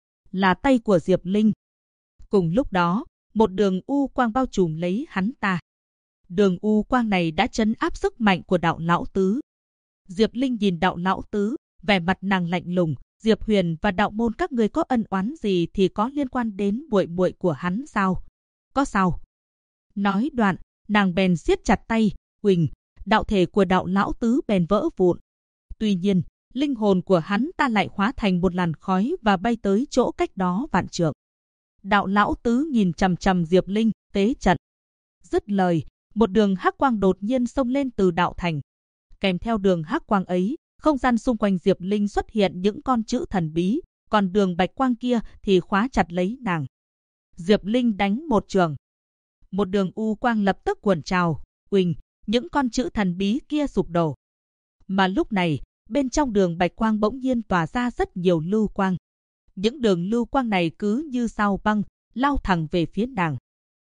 Là tay của Diệp Linh. Cùng lúc đó, một đường u quang bao trùm lấy hắn ta. Đường u quang này đã trấn áp sức mạnh của đạo lão tứ. Diệp Linh nhìn đạo lão tứ, vẻ mặt nàng lạnh lùng. Diệp Huyền và đạo môn các người có ân oán gì thì có liên quan đến muội muội của hắn sao? Có sao? Nói đoạn, nàng bèn siết chặt tay, Quỳnh, đạo thể của đạo lão tứ bèn vỡ vụn. Tuy nhiên, linh hồn của hắn ta lại hóa thành một làn khói và bay tới chỗ cách đó vạn trượng. Đạo lão tứ nhìn chằm chằm Diệp Linh, tế trận. Dứt lời, một đường hắc quang đột nhiên xông lên từ đạo thành. Kèm theo đường hắc quang ấy, không gian xung quanh Diệp Linh xuất hiện những con chữ thần bí, còn đường bạch quang kia thì khóa chặt lấy nàng. Diệp Linh đánh một trường. Một đường u quang lập tức cuộn trào, uỳnh, những con chữ thần bí kia sụp đổ. Mà lúc này, bên trong đường bạch quang bỗng nhiên tỏa ra rất nhiều lưu quang. Những đường lưu quang này cứ như sao băng, lao thẳng về phía nàng.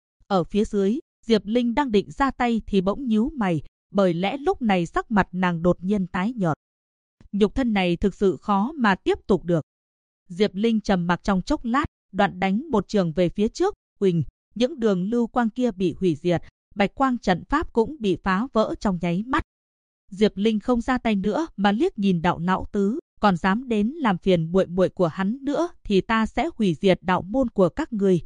Ở phía dưới, Diệp Linh đang định ra tay thì bỗng nhíu mày, bởi lẽ lúc này sắc mặt nàng đột nhiên tái nhợt. Nhục thân này thực sự khó mà tiếp tục được. Diệp Linh trầm mặc trong chốc lát, đoạn đánh một trường về phía trước, uỳnh, những đường lưu quang kia bị hủy diệt, bạch quang trận pháp cũng bị phá vỡ trong nháy mắt. Diệp Linh không ra tay nữa mà liếc nhìn đạo lão tứ, còn dám đến làm phiền muội muội của hắn nữa thì ta sẽ hủy diệt đạo môn của các người.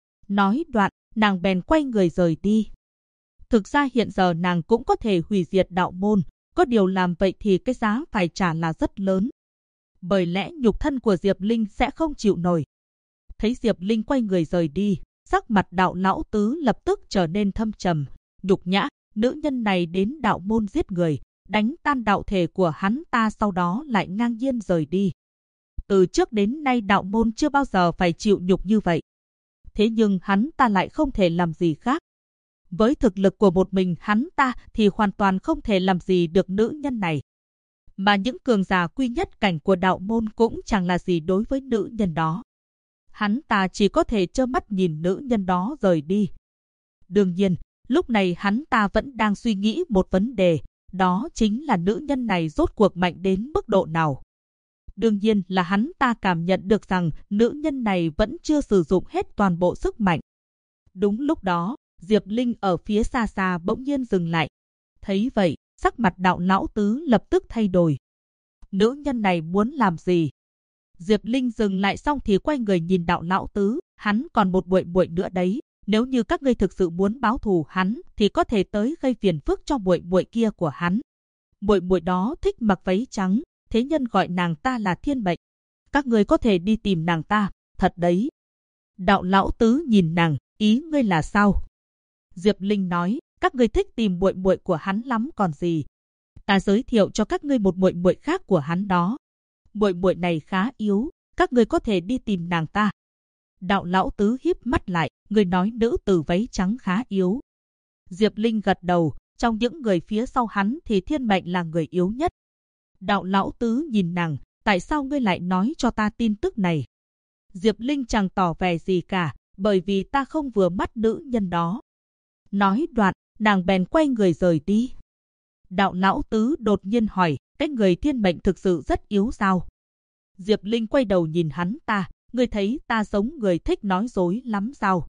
Nói đoạn, nàng bèn quay người rời đi. Thực ra hiện giờ nàng cũng có thể hủy diệt đạo môn, có điều làm vậy thì cái giá phải trả là rất lớn. Bởi lẽ nhục thân của Diệp Linh sẽ không chịu nổi. Thấy Diệp Linh quay người rời đi, sắc mặt đạo lão tứ lập tức trở nên thâm trầm, nhục nhã, nữ nhân này đến đạo môn giết người, đánh tan đạo thể của hắn ta sau đó lại ngang nhiên rời đi. Từ trước đến nay đạo môn chưa bao giờ phải chịu nhục như vậy. Thế nhưng hắn ta lại không thể làm gì khác. Với thực lực của một mình hắn ta thì hoàn toàn không thể làm gì được nữ nhân này. mà những cường giả quy nhất cảnh của đạo môn cũng chẳng là gì đối với nữ nhân đó. Hắn ta chỉ có thể trơ mắt nhìn nữ nhân đó rời đi. Đương nhiên, lúc này hắn ta vẫn đang suy nghĩ một vấn đề, đó chính là nữ nhân này rốt cuộc mạnh đến mức độ nào. Đương nhiên là hắn ta cảm nhận được rằng nữ nhân này vẫn chưa sử dụng hết toàn bộ sức mạnh. Đúng lúc đó, Diệp Linh ở phía xa xa bỗng nhiên dừng lại. Thấy vậy, sắc mặt Đạo lão tứ lập tức thay đổi. Nữ nhân này muốn làm gì? Diệp Linh dừng lại xong thì quay người nhìn Đạo lão tứ, hắn còn một muội muội nữa đấy, nếu như các ngươi thực sự muốn báo thù hắn thì có thể tới gây phiền phức cho muội muội kia của hắn. Muội muội đó thích mặc váy trắng, thế nhân gọi nàng ta là Thiên Mệnh. Các ngươi có thể đi tìm nàng ta, thật đấy. Đạo lão tứ nhìn nàng, ý ngươi là sao? Diệp Linh nói, các ngươi thích tìm muội muội của hắn lắm còn gì. Ta giới thiệu cho các ngươi một muội muội khác của hắn đó. Muội muội này khá yếu, các ngươi có thể đi tìm nàng ta. Đạo lão tứ híp mắt lại, ngươi nói nữ tử váy trắng khá yếu. Diệp Linh gật đầu, trong những người phía sau hắn thì Thiên Mệnh là người yếu nhất. Đạo lão tứ nhìn nàng, tại sao ngươi lại nói cho ta tin tức này? Diệp Linh chẳng tỏ vẻ gì cả, bởi vì ta không vừa mắt nữ nhân đó. Nói đoạn, nàng bèn quay người rời đi. Đạo lão tứ đột nhiên hỏi, cái người Thiên Mệnh thực sự rất yếu sao? Diệp Linh quay đầu nhìn hắn ta, ngươi thấy ta giống người thích nói dối lắm sao?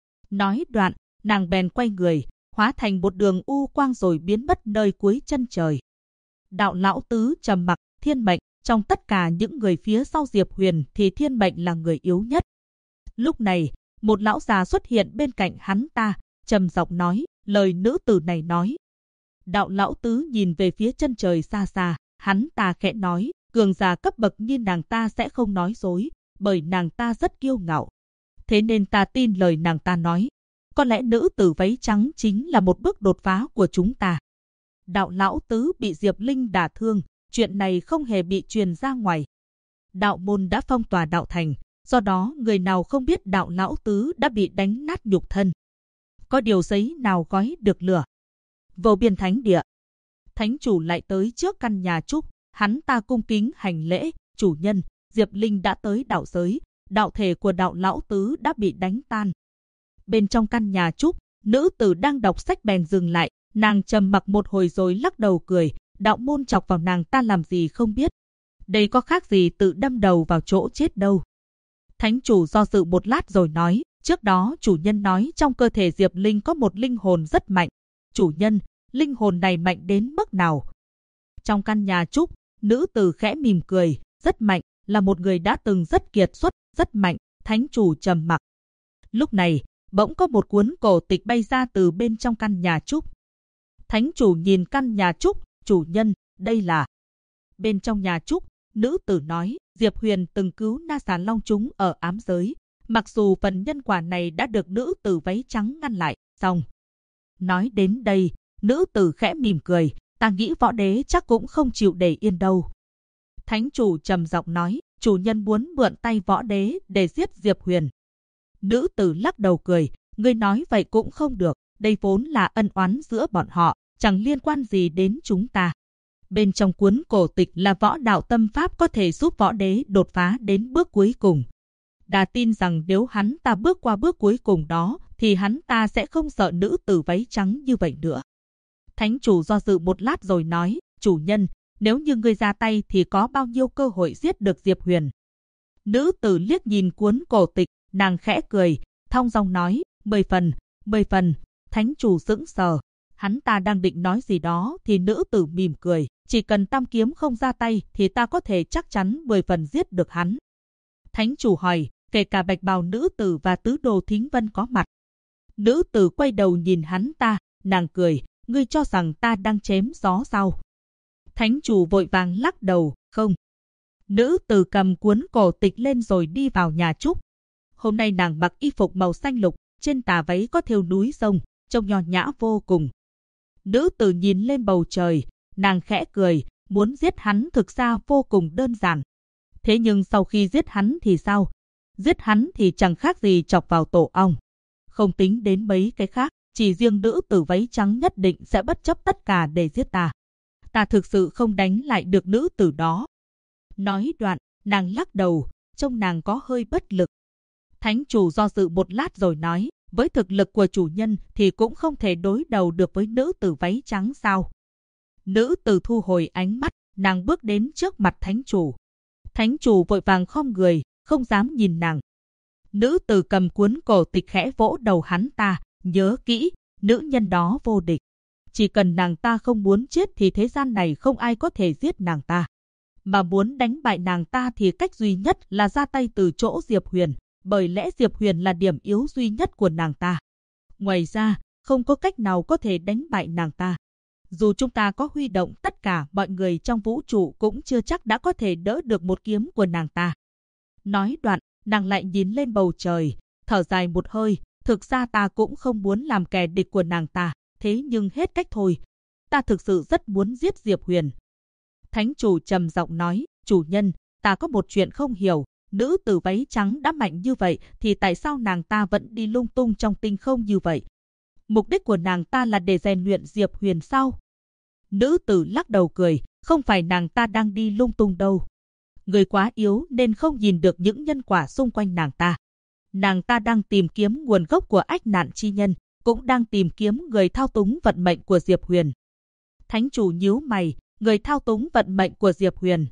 Nói đoạn, nàng bèn quay người, hóa thành một đường u quang rồi biến mất nơi cuối chân trời. Đạo lão tứ trầm mặc, Thiên Mệnh, trong tất cả những người phía sau Diệp Huyền thì Thiên Mệnh là người yếu nhất. Lúc này, một lão già xuất hiện bên cạnh hắn ta, trầm giọng nói, lời nữ tử này nói. Đạo lão tứ nhìn về phía chân trời xa xa, hắn ta khẽ nói, cường giả cấp bậc như nàng ta sẽ không nói dối, bởi nàng ta rất kiêu ngạo. Thế nên ta tin lời nàng ta nói. Có lẽ nữ tử váy trắng chính là một bước đột phá của chúng ta. Đạo lão tứ bị Diệp Linh đả thương, chuyện này không hề bị truyền ra ngoài. Đạo môn đã phong tỏa đạo thành, do đó người nào không biết đạo lão tứ đã bị đánh nát nhục thân. Có điều giấy nào gói được lửa. Vô biên thánh địa. Thánh chủ lại tới trước căn nhà trúc, hắn ta cung kính hành lễ, chủ nhân, Diệp Linh đã tới đạo giới, đạo thể của đạo lão tứ đã bị đánh tan. Bên trong căn nhà trúc, nữ tử đang đọc sách bèn dừng lại, nàng trầm mặc một hồi rồi lắc đầu cười, đạo môn chọc vào nàng ta làm gì không biết. Đây có khác gì tự đâm đầu vào chỗ chết đâu. Thánh chủ do dự một lát rồi nói, trước đó chủ nhân nói trong cơ thể Diệp Linh có một linh hồn rất mạnh. Chủ nhân, linh hồn này mạnh đến mức nào? Trong căn nhà trúc, nữ tử khẽ mỉm cười, rất mạnh, là một người đã từng rất kiệt xuất, rất mạnh. Thánh chủ trầm mặc. Lúc này, bỗng có một cuốn cổ tịch bay ra từ bên trong căn nhà trúc. Thánh chủ nhìn căn nhà trúc, chủ nhân, đây là... Bên trong nhà trúc, nữ tử nói, Diệp Huyền từng cứu Na Xà Long chúng ở ám giới. Mặc dù phần nhân quả này đã được nữ tử váy trắng ngăn lại, xong. Nói đến đây, nữ tử khẽ mỉm cười, ta nghĩ võ đế chắc cũng không chịu để yên đâu. Thánh chủ trầm giọng nói, chủ nhân muốn mượn tay võ đế để giết Diệp Huyền. Nữ tử lắc đầu cười, ngươi nói vậy cũng không được, đây vốn là ân oán giữa bọn họ, chẳng liên quan gì đến chúng ta. Bên trong cuốn cổ tịch là võ đạo tâm pháp có thể giúp võ đế đột phá đến bước cuối cùng. Đã tin rằng nếu hắn ta bước qua bước cuối cùng đó, thì hắn ta sẽ không sợ nữ tử váy trắng như vậy nữa. Thánh chủ do dự một lát rồi nói, chủ nhân, nếu như ngươi ra tay thì có bao nhiêu cơ hội giết được Diệp Huyền? Nữ tử liếc nhìn cuốn cổ tịch, nàng khẽ cười, thong dong nói, 10 phần, 10 phần. Thánh chủ sững sờ, hắn ta đang định nói gì đó thì nữ tử mỉm cười, chỉ cần tam kiếm không ra tay thì ta có thể chắc chắn 10 phần giết được hắn. Thánh chủ hỏi, kể cả bạch bào nữ tử và tứ đồ Thính Vân có mặt. Nữ tử quay đầu nhìn hắn ta, nàng cười, ngươi cho rằng ta đang chém gió sao? Thánh chủ vội vàng lắc đầu, không. Nữ tử cầm cuốn cổ tịch lên rồi đi vào nhà trúc. Hôm nay nàng mặc y phục màu xanh lục, trên tà váy có thêu núi sông, trông nho nhã vô cùng. Nữ tử nhìn lên bầu trời, nàng khẽ cười, muốn giết hắn thực ra vô cùng đơn giản. Thế nhưng sau khi giết hắn thì sao? Giết hắn thì chẳng khác gì chọc vào tổ ong. Không tính đến mấy cái khác, chỉ riêng nữ tử váy trắng nhất định sẽ bất chấp tất cả để giết ta. ta thực sự không đánh lại được nữ tử đó. Nói đoạn, nàng lắc đầu, trông nàng có hơi bất lực. Thánh chủ do dự một lát rồi nói, với thực lực của chủ nhân thì cũng không thể đối đầu được với nữ tử váy trắng sao. Nữ tử thu hồi ánh mắt, nàng bước đến trước mặt thánh chủ. Thánh chủ vội vàng khom người, không dám nhìn nàng. Nữ tử cầm cuốn cổ tịch khẽ vỗ đầu hắn ta, nhớ kỹ, nữ nhân đó vô địch. Chỉ cần nàng ta không muốn chết thì thế gian này không ai có thể giết nàng ta. Mà muốn đánh bại nàng ta thì cách duy nhất là ra tay từ chỗ Diệp Huyền, bởi lẽ Diệp Huyền là điểm yếu duy nhất của nàng ta. Ngoài ra, không có cách nào có thể đánh bại nàng ta. Dù chúng ta có huy động tất cả mọi người trong vũ trụ cũng chưa chắc đã có thể đỡ được một kiếm của nàng ta. Nói đoạn, nàng lại nhìn lên bầu trời, thở dài một hơi, thực ra ta cũng không muốn làm kẻ địch của nàng ta, thế nhưng hết cách thôi. Ta thực sự rất muốn giết Diệp Huyền. Thánh chủ trầm giọng nói, chủ nhân, ta có một chuyện không hiểu, nữ tử váy trắng đã mạnh như vậy thì tại sao nàng ta vẫn đi lung tung trong tinh không như vậy? Mục đích của nàng ta là để rèn luyện Diệp Huyền sao? Nữ tử lắc đầu cười, không phải nàng ta đang đi lung tung đâu. Người quá yếu nên không nhìn được những nhân quả xung quanh nàng ta. Nàng ta đang tìm kiếm nguồn gốc của ách nạn chi nhân, cũng đang tìm kiếm người thao túng vận mệnh của Diệp Huyền. Thánh chủ nhíu mày, người thao túng vận mệnh của Diệp Huyền.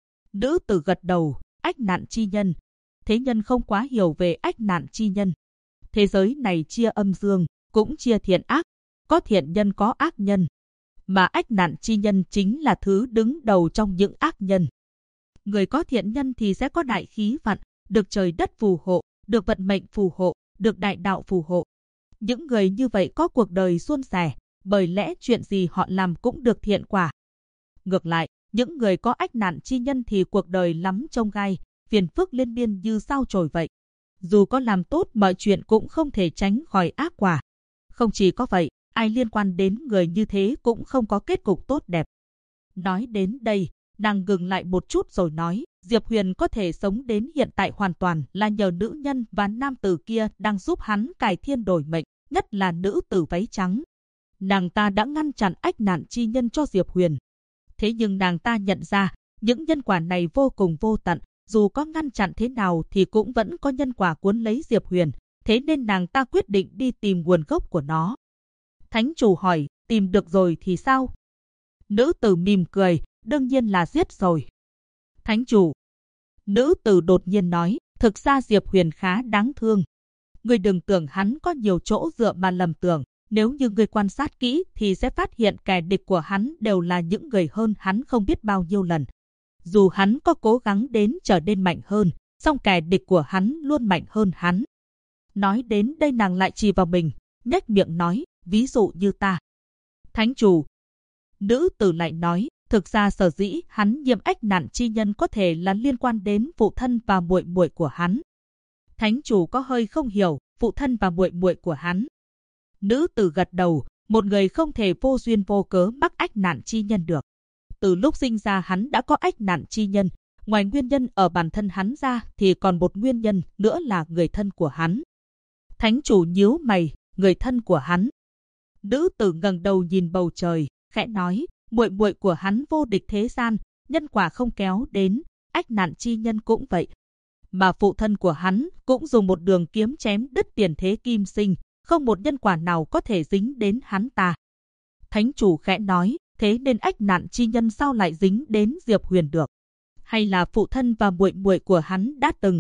Nữ tử gật đầu, ách nạn chi nhân. Thế nhân không quá hiểu về ách nạn chi nhân. Thế giới này chia âm dương, cũng chia thiện ác, có thiện nhân có ác nhân. Mà ách nạn chi nhân chính là thứ đứng đầu trong những ác nhân. Người có thiện nhân thì sẽ có đại khí vận, được trời đất phù hộ, được vận mệnh phù hộ, được đại đạo phù hộ. Những người như vậy có cuộc đời suôn sẻ, bởi lẽ chuyện gì họ làm cũng được thiện quả. Ngược lại, những người có ách nạn chi nhân thì cuộc đời lắm chông gai, phiền phức liên miên như sao chổi vậy. Dù có làm tốt mọi chuyện cũng không thể tránh khỏi ác quả. Không chỉ có vậy, ai liên quan đến người như thế cũng không có kết cục tốt đẹp. Nói đến đây, nàng ngừng lại một chút rồi nói, Diệp Huyền có thể sống đến hiện tại hoàn toàn là nhờ nữ nhân và nam tử kia đang giúp hắn cải thiên đổi mệnh, nhất là nữ tử váy trắng. Nàng ta đã ngăn chặn ách nạn chi nhân cho Diệp Huyền. Thế nhưng nàng ta nhận ra, những nhân quả này vô cùng vô tận, dù có ngăn chặn thế nào thì cũng vẫn có nhân quả cuốn lấy Diệp Huyền, thế nên nàng ta quyết định đi tìm nguồn gốc của nó. Thánh chủ hỏi, tìm được rồi thì sao? Nữ tử mỉm cười, đương nhiên là giết rồi. Thánh chủ. Nữ tử đột nhiên nói, thực ra Diệp Huyền khá đáng thương. Ngươi đừng tưởng hắn có nhiều chỗ dựa mà lầm tưởng, nếu như ngươi quan sát kỹ thì sẽ phát hiện kẻ địch của hắn đều là những người hơn hắn không biết bao nhiêu lần. Dù hắn có cố gắng đến trở nên mạnh hơn, song kẻ địch của hắn luôn mạnh hơn hắn. Nói đến đây nàng lại chỉ vào mình, nhếch miệng nói, ví dụ như ta. Thánh chủ. Nữ tử lại nói, thực ra sở dĩ hắn nhiễm ách nạn chi nhân có thể là liên quan đến phụ thân và muội muội của hắn. Thánh chủ có hơi không hiểu, phụ thân và muội muội của hắn. Nữ tử gật đầu, một người không thể vô duyên vô cớ mắc ách nạn chi nhân được. Từ lúc sinh ra hắn đã có ách nạn chi nhân, ngoài nguyên nhân ở bản thân hắn ra thì còn một nguyên nhân nữa là người thân của hắn. Thánh chủ nhíu mày, người thân của hắn. Nữ tử ngẩng đầu nhìn bầu trời, khẽ nói, muội muội của hắn vô địch thế gian, nhân quả không kéo đến, ách nạn chi nhân cũng vậy. Mà phụ thân của hắn cũng dùng một đường kiếm chém đứt tiền thế kim sinh, không một nhân quả nào có thể dính đến hắn ta. Thánh chủ khẽ nói, thế nên ách nạn chi nhân sao lại dính đến Diệp Huyền được? Hay là phụ thân và muội muội của hắn đã từng?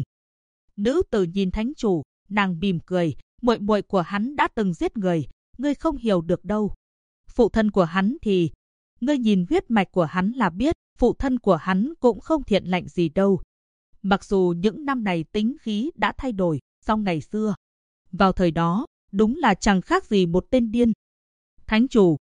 Nữ tử nhìn thánh chủ, nàng mỉm cười, muội muội của hắn đã từng giết người, ngươi không hiểu được đâu. Phụ thân của hắn thì, ngươi nhìn huyết mạch của hắn là biết, phụ thân của hắn cũng không thiện lành gì đâu. Mặc dù những năm này tính khí đã thay đổi, song ngày xưa, vào thời đó, đúng là chẳng khác gì một tên điên. Thánh chủ.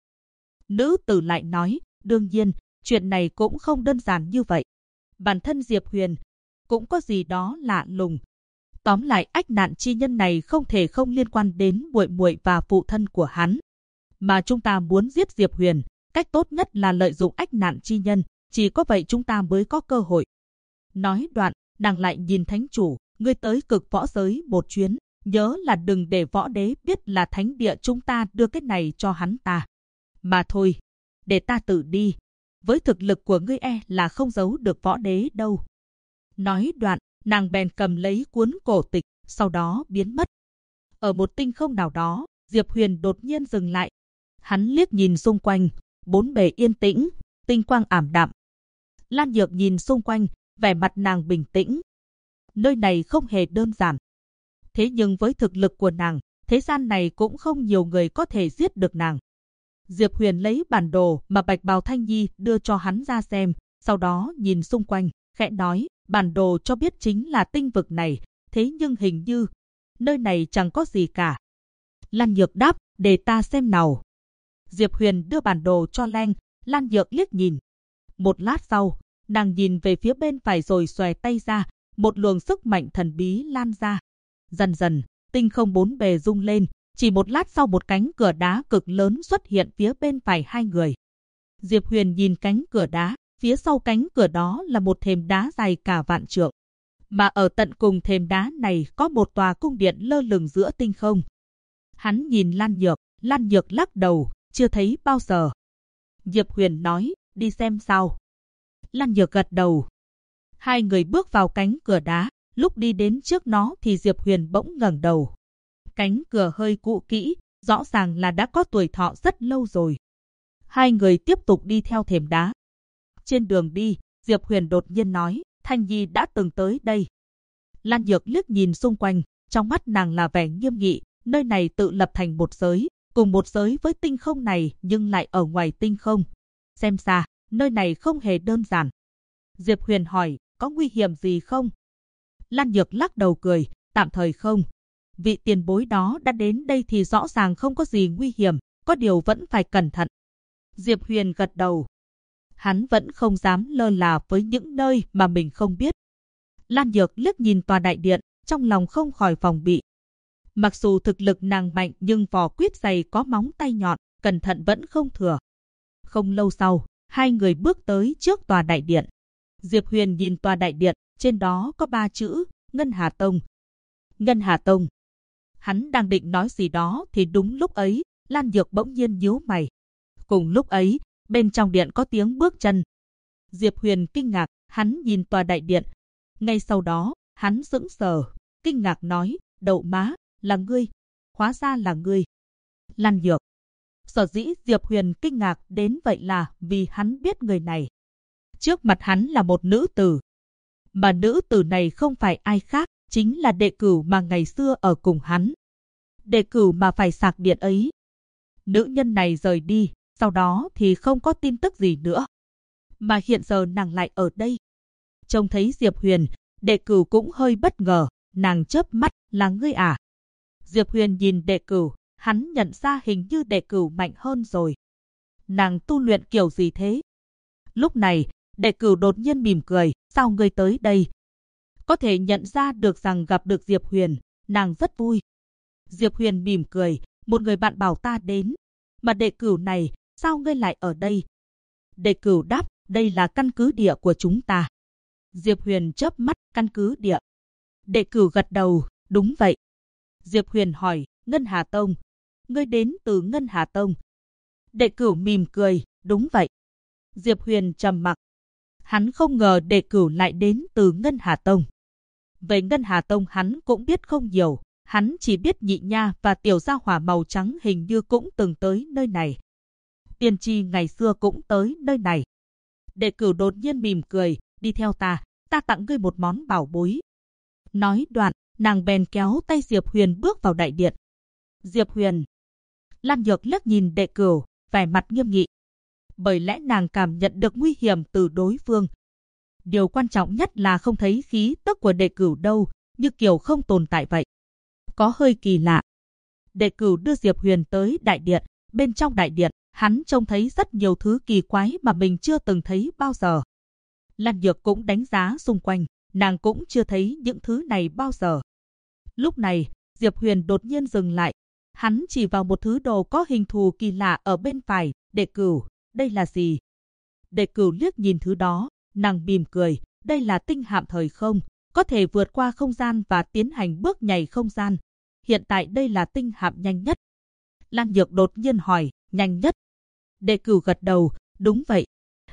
Nữ tử lại nói, đương nhiên, chuyện này cũng không đơn giản như vậy. Bản thân Diệp Huyền cũng có gì đó lạ lùng. Tóm lại ách nạn chi nhân này không thể không liên quan đến muội muội và phụ thân của hắn. Mà chúng ta muốn giết Diệp Huyền, cách tốt nhất là lợi dụng ách nạn chi nhân, chỉ có vậy chúng ta mới có cơ hội. Nói đoạn, nàng lại nhìn thánh chủ, ngươi tới cực võ giới một chuyến, nhớ là đừng để võ đế biết là thánh địa chúng ta đưa cái này cho hắn ta. Mà thôi, để ta tự đi. với thực lực của ngươi là không giấu được võ đế đâu. Nói đoạn, nàng bèn cầm lấy cuốn cổ tịch, sau đó biến mất. Ở một tinh không nào đó, Diệp Huyền đột nhiên dừng lại. Hắn liếc nhìn xung quanh, bốn bề yên tĩnh, tinh quang ảm đạm. Lan Nhược nhìn xung quanh, vẻ mặt nàng bình tĩnh. Nơi này không hề đơn giản. Thế nhưng với thực lực của nàng, thế gian này cũng không nhiều người có thể giết được nàng. Diệp Huyền lấy bản đồ mà Bạch Bào Thanh Nhi đưa cho hắn ra xem, sau đó nhìn xung quanh, khẽ nói, bản đồ cho biết chính là tinh vực này, thế nhưng hình như nơi này chẳng có gì cả. Lan Nhược đáp, để ta xem nào. Diệp Huyền đưa bản đồ cho Lan Nhược liếc nhìn. Một lát sau, nàng nhìn về phía bên phải rồi xòe tay ra, một luồng sức mạnh thần bí lan ra. Dần dần, tinh không bốn bề rung lên, chỉ một lát sau một cánh cửa đá cực lớn xuất hiện phía bên phải hai người. Diệp Huyền nhìn cánh cửa đá, phía sau cánh cửa đó là một thềm đá dài cả vạn trượng. Mà ở tận cùng thềm đá này có một tòa cung điện lơ lửng giữa tinh không. Hắn nhìn Lan Nhược lắc đầu, chưa thấy bao giờ. Diệp Huyền nói, đi xem sao. Lan Nhược gật đầu. Hai người bước vào cánh cửa đá, lúc đi đến trước nó thì Diệp Huyền bỗng ngẩng đầu. Cánh cửa hơi cũ kỹ, rõ ràng là đã có tuổi thọ rất lâu rồi. Hai người tiếp tục đi theo thềm đá. Trên đường đi, Diệp Huyền đột nhiên nói, Thanh Nhi đã từng tới đây. Lan Nhược liếc nhìn xung quanh, trong mắt nàng là vẻ nghiêm nghị, nơi này tự lập thành một giới, cùng một giới với tinh không này nhưng lại ở ngoài tinh không. Xem ra, nơi này không hề đơn giản. Diệp Huyền hỏi, có nguy hiểm gì không? Lan Nhược lắc đầu cười, tạm thời không. Vị tiền bối đó đã đến đây thì rõ ràng không có gì nguy hiểm, có điều vẫn phải cẩn thận. Diệp Huyền gật đầu. Hắn vẫn không dám lơ là với những nơi mà mình không biết. Lan Nhược liếc nhìn tòa đại điện, trong lòng không khỏi phòng bị. Mặc dù thực lực nàng mạnh nhưng vỏ quyết dày có móng tay nhọn, cẩn thận vẫn không thừa. Không lâu sau, hai người bước tới trước tòa đại điện. Diệp Huyền nhìn tòa đại điện, trên đó có 3 chữ, Ngân Hà Tông. Ngân Hà Tông. Hắn đang định nói gì đó thì đúng lúc ấy, Lan Nhược bỗng nhiên nhíu mày. Cùng lúc ấy, bên trong điện có tiếng bước chân. Diệp Huyền kinh ngạc, hắn nhìn tòa đại điện. Ngay sau đó, hắn sững sờ, kinh ngạc nói, đậu má, là ngươi, hóa ra là ngươi. Lan Nhược. Sở dĩ Diệp Huyền kinh ngạc đến vậy là vì hắn biết người này. Trước mặt hắn là một nữ tử. Mà nữ tử này không phải ai khác, chính là Đệ Cửu mà ngày xưa ở cùng hắn. Đệ Cửu mà phải sạc điện ấy. Nữ nhân này rời đi, sau đó thì không có tin tức gì nữa. Mà hiện giờ nàng lại ở đây. Trông thấy Diệp Huyền, Đệ Cửu cũng hơi bất ngờ, nàng chớp mắt, là ngươi à? Diệp Huyền nhìn Đệ Cửu, hắn nhận ra hình như Đệ Cửu mạnh hơn rồi. Nàng tu luyện kiểu gì thế? Lúc này, Đệ Cửu đột nhiên mỉm cười, sao ngươi tới đây? Có thể nhận ra được rằng gặp được Diệp Huyền, nàng rất vui. Diệp Huyền mỉm cười, một người bạn bảo ta đến. Mà Đệ Cửu này, sao ngươi lại ở đây? Đệ Cửu đáp, đây là căn cứ địa của chúng ta. Diệp Huyền chớp mắt, căn cứ địa. Đệ Cửu gật đầu, đúng vậy. Diệp Huyền hỏi, Ngân Hà Tông. Ngươi đến từ Ngân Hà Tông. Đệ Cửu mỉm cười, đúng vậy. Diệp Huyền trầm mặc. Hắn không ngờ Đệ Cửu lại đến từ Ngân Hà Tông. Về Ngân Hà Tông hắn cũng biết không nhiều. Hắn chỉ biết Nhị Nha và Tiểu Gia Hỏa màu trắng hình như cũng từng tới nơi này. Tiên Tri ngày xưa cũng tới nơi này. Đệ Cửu đột nhiên mỉm cười, đi theo ta tặng ngươi một món bảo bối. Nói đoạn, nàng bèn kéo tay Diệp Huyền bước vào đại điện. Diệp Huyền. Lan Nhược liếc nhìn Đệ Cửu, vẻ mặt nghiêm nghị. Bởi lẽ nàng cảm nhận được nguy hiểm từ đối phương. Điều quan trọng nhất là không thấy khí tức của Đệ Cửu đâu, như kiểu không tồn tại vậy. Có hơi kỳ lạ. Đệ Cửu đưa Diệp Huyền tới đại điện, bên trong đại điện, hắn trông thấy rất nhiều thứ kỳ quái mà mình chưa từng thấy bao giờ. Lan Nhược cũng đánh giá xung quanh, nàng cũng chưa thấy những thứ này bao giờ. Lúc này, Diệp Huyền đột nhiên dừng lại. Hắn chỉ vào một thứ đồ có hình thù kỳ lạ ở bên phải, Đệ Cửu, đây là gì? Đệ Cửu liếc nhìn thứ đó, nàng mỉm cười, đây là tinh hạm thời không, có thể vượt qua không gian và tiến hành bước nhảy không gian. Hiện tại đây là tinh hạm nhanh nhất. Lan Nhược đột nhiên hỏi, nhanh nhất? Đệ Cửu gật đầu, đúng vậy.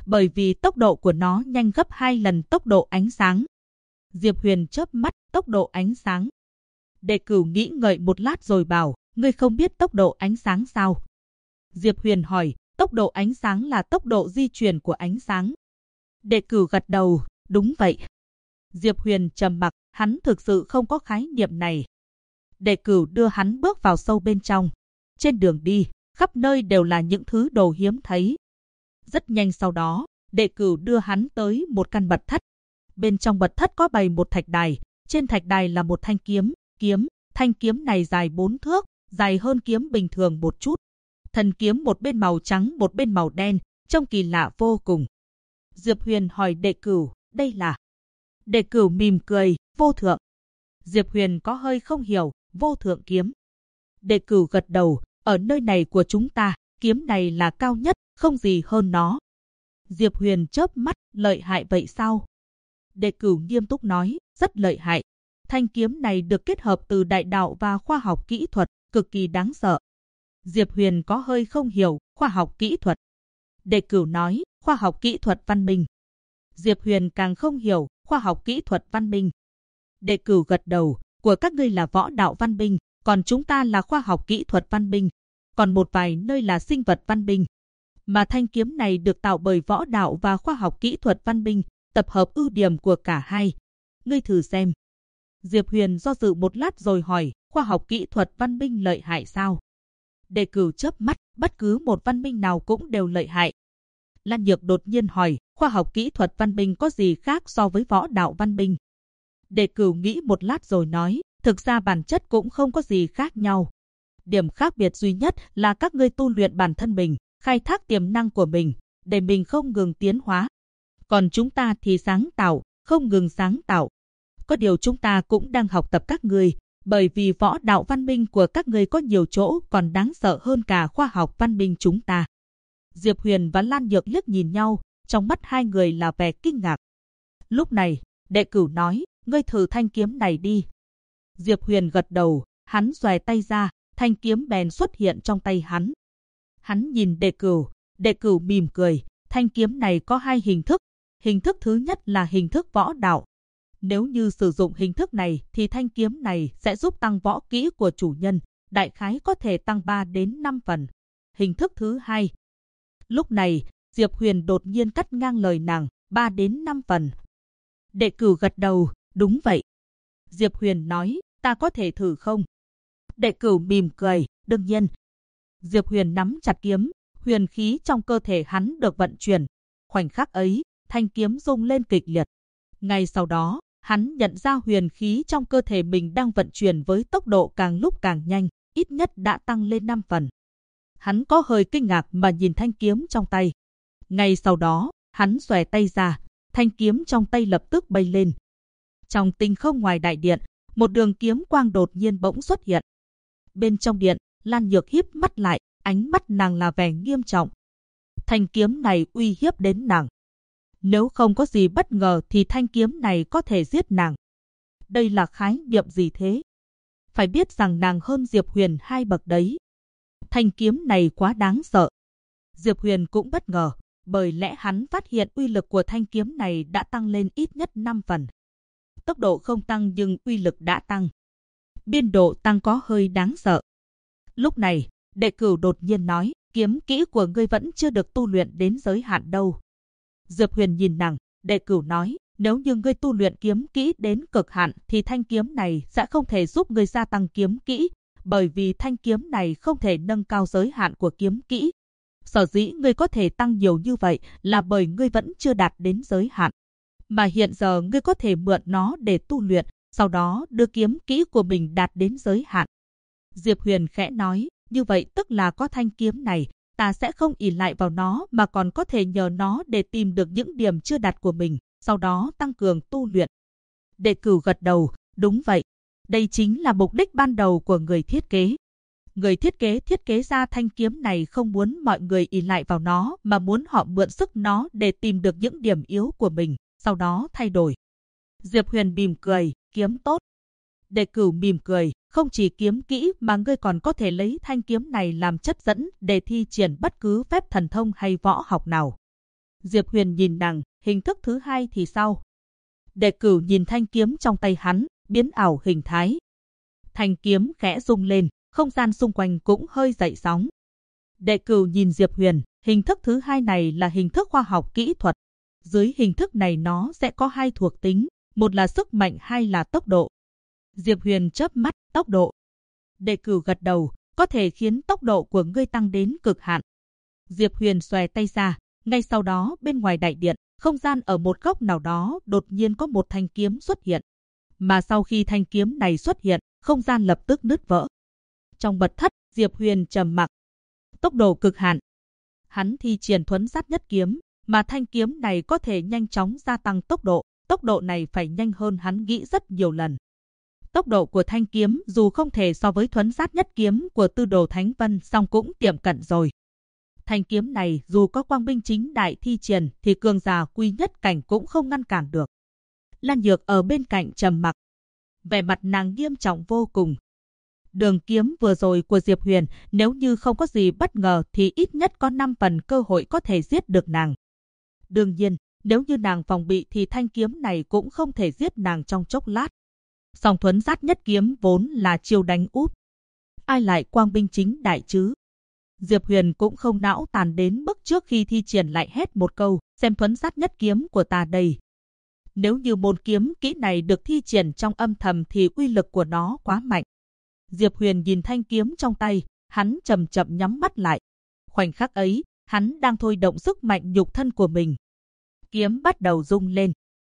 bởi vì tốc độ của nó nhanh gấp 2 lần tốc độ ánh sáng. Diệp Huyền chớp mắt, tốc độ ánh sáng. Đệ Cửu nghĩ ngợi một lát rồi bảo, ngươi không biết tốc độ ánh sáng sao? Diệp Huyền hỏi, tốc độ ánh sáng là tốc độ di chuyển của ánh sáng. Đệ Cửu gật đầu, đúng vậy. Diệp Huyền trầm mặc, hắn thực sự không có khái niệm này. Đệ Cửu đưa hắn bước vào sâu bên trong. Trên đường đi, khắp nơi đều là những thứ đồ hiếm thấy. Rất nhanh sau đó, Đệ Cửu đưa hắn tới một căn mật thất. Bên trong mật thất có bày một thạch đài, trên thạch đài là một thanh kiếm, thanh kiếm này dài 4 thước, dài hơn kiếm bình thường một chút. Thân kiếm một bên màu trắng một bên màu đen, trông kỳ lạ vô cùng. Diệp Huyền hỏi Đệ Cửu, đây là? Đệ Cửu mỉm cười, vô thượng. Diệp Huyền có hơi không hiểu, vô thượng kiếm. Đệ Cửu gật đầu, ở nơi này của chúng ta, kiếm này là cao nhất, không gì hơn nó. Diệp Huyền chớp mắt, lợi hại vậy sao? Đệ Cửu nghiêm túc nói, rất lợi hại. Thanh kiếm này được kết hợp từ đại đạo và khoa học kỹ thuật, cực kỳ đáng sợ. Diệp Huyền có hơi không hiểu, khoa học kỹ thuật. Đệ Cửu nói, khoa học kỹ thuật văn minh. Diệp Huyền càng không hiểu, khoa học kỹ thuật văn minh. Đệ Cửu gật đầu, của các ngươi là võ đạo văn minh, còn chúng ta là khoa học kỹ thuật văn minh. Còn một vài nơi là sinh vật văn minh. Mà thanh kiếm này được tạo bởi võ đạo và khoa học kỹ thuật văn minh, tập hợp ưu điểm của cả hai. Ngươi thử xem. Diệp Huyền do dự một lát rồi hỏi, khoa học kỹ thuật văn minh lợi hại sao? Đệ Cửu chớp mắt, bất cứ một văn minh nào cũng đều lợi hại. Lan Nhược đột nhiên hỏi, khoa học kỹ thuật văn minh có gì khác so với võ đạo văn minh? Đệ Cửu nghĩ một lát rồi nói, thực ra bản chất cũng không có gì khác nhau. Điểm khác biệt duy nhất là các ngươi tu luyện bản thân mình, khai thác tiềm năng của mình, để mình không ngừng tiến hóa. Còn chúng ta thì sáng tạo, không ngừng sáng tạo. Có điều chúng ta cũng đang học tập các ngươi, bởi vì võ đạo văn minh của các ngươi có nhiều chỗ còn đáng sợ hơn cả khoa học văn minh chúng ta. Diệp Huyền và Lan Nhược liếc nhìn nhau, trong mắt hai người là vẻ kinh ngạc. Lúc này, Đệ Cửu nói, ngươi thử thanh kiếm này đi. Diệp Huyền gật đầu, hắn xòe tay ra, thanh kiếm bèn xuất hiện trong tay hắn. Hắn nhìn Đệ Cửu mỉm cười, thanh kiếm này có hai hình thức. Hình thức thứ nhất là hình thức võ đạo. Nếu như sử dụng hình thức này thì thanh kiếm này sẽ giúp tăng võ kỹ của chủ nhân, đại khái có thể tăng 3 đến 5 phần. Hình thức thứ hai. Lúc này, Diệp Huyền đột nhiên cắt ngang lời nàng, 3 đến 5 phần. Đệ Cửu gật đầu, đúng vậy. Diệp Huyền nói, ta có thể thử không? Đệ Cửu mỉm cười, đương nhiên. Diệp Huyền nắm chặt kiếm, huyền khí trong cơ thể hắn được vận chuyển. Khoảnh khắc ấy, thanh kiếm rung lên kịch liệt. Ngay sau đó, hắn nhận ra huyền khí trong cơ thể mình đang vận chuyển với tốc độ càng lúc càng nhanh, ít nhất đã tăng lên 5 phần. Hắn có hơi kinh ngạc mà nhìn thanh kiếm trong tay. Ngay sau đó, hắn xòe tay ra, thanh kiếm trong tay lập tức bay lên. Trong tinh không ngoài đại điện, một đường kiếm quang đột nhiên bỗng xuất hiện. Bên trong điện, Lan Nhược híp mắt lại, ánh mắt nàng là vẻ nghiêm trọng. Thanh kiếm này uy hiếp đến nàng. Nếu không có gì bất ngờ thì thanh kiếm này có thể giết nàng. Đây là khái niệm gì thế? Phải biết rằng nàng hơn Diệp Huyền 2 bậc đấy. Thanh kiếm này quá đáng sợ. Diệp Huyền cũng bất ngờ, bởi lẽ hắn phát hiện uy lực của thanh kiếm này đã tăng lên ít nhất 5 phần. Tốc độ không tăng nhưng uy lực đã tăng. Biên độ tăng có hơi đáng sợ. Lúc này, Đệ Cửu đột nhiên nói, kiếm kỹ của ngươi vẫn chưa được tu luyện đến giới hạn đâu. Diệp Huyền nhìn nàng, Đệ Cửu nói, nếu như ngươi tu luyện kiếm kỹ đến cực hạn thì thanh kiếm này sẽ không thể giúp ngươi gia tăng kiếm kỹ, bởi vì thanh kiếm này không thể nâng cao giới hạn của kiếm kỹ. Sở dĩ ngươi có thể tăng nhiều như vậy là bởi ngươi vẫn chưa đạt đến giới hạn. Mà hiện giờ ngươi có thể mượn nó để tu luyện, sau đó đưa kiếm kỹ của mình đạt đến giới hạn. Diệp Huyền khẽ nói, như vậy tức là có thanh kiếm này, ta sẽ không ỷ lại vào nó mà còn có thể nhờ nó để tìm được những điểm chưa đạt của mình, sau đó tăng cường tu luyện. Đệ Cửu gật đầu, đúng vậy. Đây chính là mục đích ban đầu của người thiết kế. Người thiết kế ra thanh kiếm này không muốn mọi người ỷ lại vào nó mà muốn họ mượn sức nó để tìm được những điểm yếu của mình, sau đó thay đổi. Diệp Huyền mỉm cười, kiếm tốt. Đệ Cửu mỉm cười, không chỉ kiếm kỹ mà ngươi còn có thể lấy thanh kiếm này làm chất dẫn để thi triển bất cứ phép thần thông hay võ học nào. Diệp Huyền nhìn nàng, hình thức thứ hai thì sao? Đệ cửu nhìn thanh kiếm trong tay hắn, biến ảo hình thái. Thanh kiếm khẽ rung lên, không gian xung quanh cũng hơi dậy sóng. Đệ cửu nhìn Diệp Huyền, hình thức thứ hai này là hình thức khoa học kỹ thuật. Dưới hình thức này nó sẽ có hai thuộc tính, một là sức mạnh, hai là tốc độ. Diệp Huyền chớp mắt, tốc độ. Đệ cửu gật đầu, có thể khiến tốc độ của ngươi tăng đến cực hạn. Diệp Huyền xòe tay ra, ngay sau đó bên ngoài đại điện, không gian ở một góc nào đó đột nhiên có một thanh kiếm xuất hiện. Mà sau khi thanh kiếm này xuất hiện, không gian lập tức nứt vỡ. Trong mật thất, Diệp Huyền trầm mặc. Tốc độ cực hạn. Hắn thi triển thuấn sát nhất kiếm, mà thanh kiếm này có thể nhanh chóng gia tăng tốc độ này phải nhanh hơn hắn nghĩ rất nhiều lần. Tốc độ của thanh kiếm dù không thể so với thuấn sát nhất kiếm của Tư Đồ Thánh Vân, song cũng tiệm cận rồi. Thanh kiếm này dù có quang minh chính đại thi triển thì cường giả quy nhất cảnh cũng không ngăn cản được. Lan Nhược ở bên cạnh trầm mặc, vẻ mặt nàng nghiêm trọng vô cùng. Đường kiếm vừa rồi của Diệp Huyền, nếu như không có gì bất ngờ thì ít nhất có 5 phần cơ hội có thể giết được nàng. Đương nhiên, nếu như nàng phòng bị thì thanh kiếm này cũng không thể giết nàng trong chốc lát. Song thuấn sát nhất kiếm vốn là chiêu đánh úp. Ai lại quang minh chính đại chứ? Diệp Huyền cũng không não tàn đến mức trước khi thi triển lại hét một câu, xem thuấn sát nhất kiếm của ta đây. Nếu như môn kiếm kỹ này được thi triển trong âm thầm thì uy lực của nó quá mạnh. Diệp Huyền nhìn thanh kiếm trong tay, hắn chậm chậm nhắm mắt lại. Khoảnh khắc ấy, hắn đang thôi động sức mạnh nhục thân của mình. Kiếm bắt đầu rung lên,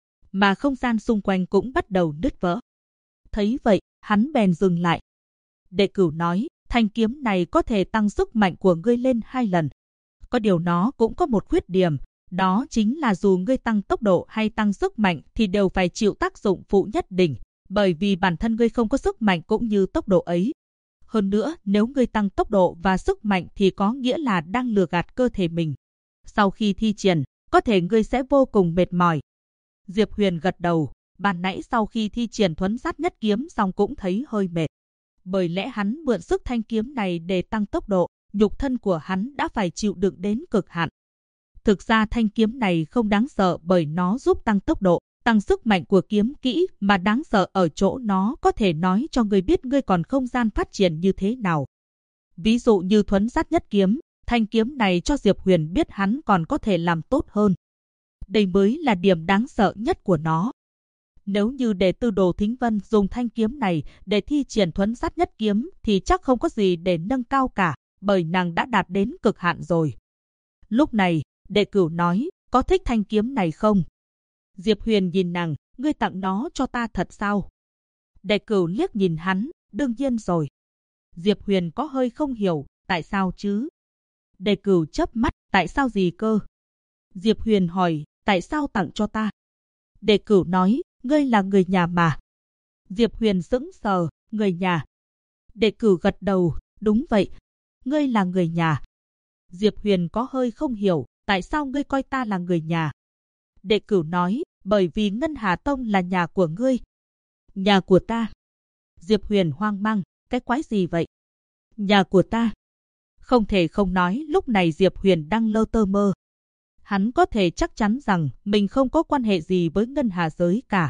mà không gian xung quanh cũng bắt đầu nứt vỡ. Thấy vậy, hắn bèn dừng lại. Đệ cửu nói, thanh kiếm này có thể tăng sức mạnh của ngươi lên 2 lần. Có điều nó cũng có một khuyết điểm, đó chính là dù ngươi tăng tốc độ hay tăng sức mạnh thì đều phải chịu tác dụng phụ nhất định, bởi vì bản thân ngươi không có sức mạnh cũng như tốc độ ấy. Hơn nữa, nếu ngươi tăng tốc độ và sức mạnh thì có nghĩa là đang lừa gạt cơ thể mình. Sau khi thi triển, có thể ngươi sẽ vô cùng mệt mỏi. Diệp Huyền gật đầu, ban nãy sau khi thi triển thuấn sát nhất kiếm xong cũng thấy hơi mệt. Bởi lẽ hắn mượn sức thanh kiếm này để tăng tốc độ, nhục thân của hắn đã phải chịu đựng đến cực hạn. Thực ra thanh kiếm này không đáng sợ bởi nó giúp tăng tốc độ, tăng sức mạnh của kiếm kỹ, mà đáng sợ ở chỗ nó có thể nói cho người biết ngươi còn không gian phát triển như thế nào. Ví dụ như thuấn sát nhất kiếm, thanh kiếm này cho Diệp Huyền biết hắn còn có thể làm tốt hơn. Đây mới là điểm đáng sợ nhất của nó. Nếu như để Tư Đồ Thính Vân dùng thanh kiếm này để thi triển thuấn sát nhất kiếm thì chắc không có gì để nâng cao cả, bởi nàng đã đạt đến cực hạn rồi. Lúc này, đệ cửu nói, có thích thanh kiếm này không? Diệp Huyền nhìn nàng, ngươi tặng nó cho ta thật sao? Đệ cửu liếc nhìn hắn, đương nhiên rồi. Diệp Huyền có hơi không hiểu, tại sao chứ? Đệ cửu chớp mắt, tại sao gì cơ? Diệp Huyền hỏi, tại sao tặng cho ta? Đệ cửu nói, ngươi là người nhà mà. Diệp Huyền sững sờ, người nhà. Đệ cửu gật đầu, đúng vậy, ngươi là người nhà. Diệp Huyền có hơi không hiểu, tại sao ngươi coi ta là người nhà? Đệ cửu nói, bởi vì Ngân Hà Tông là nhà của ngươi. Nhà của ta? Diệp Huyền hoang mang, cái quái gì vậy? Nhà của ta? Không thể không nói lúc này Diệp Huyền đang lơ tơ mơ. Hắn có thể chắc chắn rằng mình không có quan hệ gì với Ngân Hà giới cả.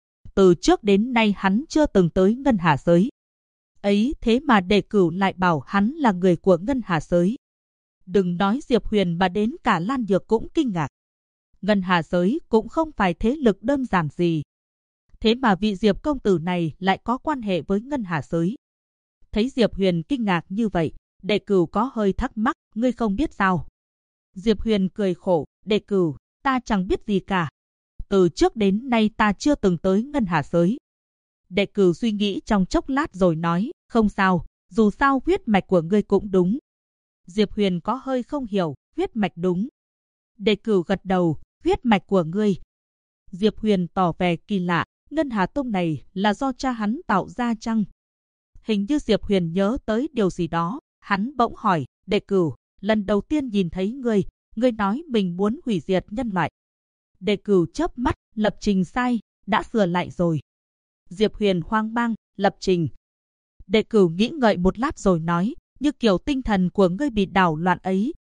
Từ trước đến nay hắn chưa từng tới Ngân Hà giới. Ấy thế mà đệ cửu lại bảo hắn là người của Ngân Hà giới. Đừng nói Diệp Huyền mà đến cả Lan Nhược cũng kinh ngạc. Ngân Hà giới cũng không phải thế lực đơn giản gì. Thế mà vị Diệp công tử này lại có quan hệ với Ngân Hà giới. Thấy Diệp Huyền kinh ngạc như vậy, đệ cửu có hơi thắc mắc, ngươi không biết sao? Diệp Huyền cười khổ, đệ cửu, ta chẳng biết gì cả. Từ trước đến nay ta chưa từng tới Ngân Hà giới. Đệ cửu suy nghĩ trong chốc lát rồi nói, không sao, dù sao huyết mạch của ngươi cũng đúng. Diệp Huyền có hơi không hiểu, huyết mạch đúng. Đệ cửu gật đầu, huyết mạch của ngươi. Diệp Huyền tỏ vẻ kỳ lạ, Ngân Hà Tông này là do cha hắn tạo ra chăng? Hình như Diệp Huyền nhớ tới điều gì đó, hắn bỗng hỏi, đệ cửu, lần đầu tiên nhìn thấy ngươi nói mình muốn hủy diệt nhân loại. Đệ cửu chớp mắt, lập trình sai, đã sửa lại rồi. Diệp Huyền hoang mang, lập trình. Đệ cửu nghĩ ngợi một lát rồi nói, như kiểu tinh thần của ngươi bị đảo loạn ấy.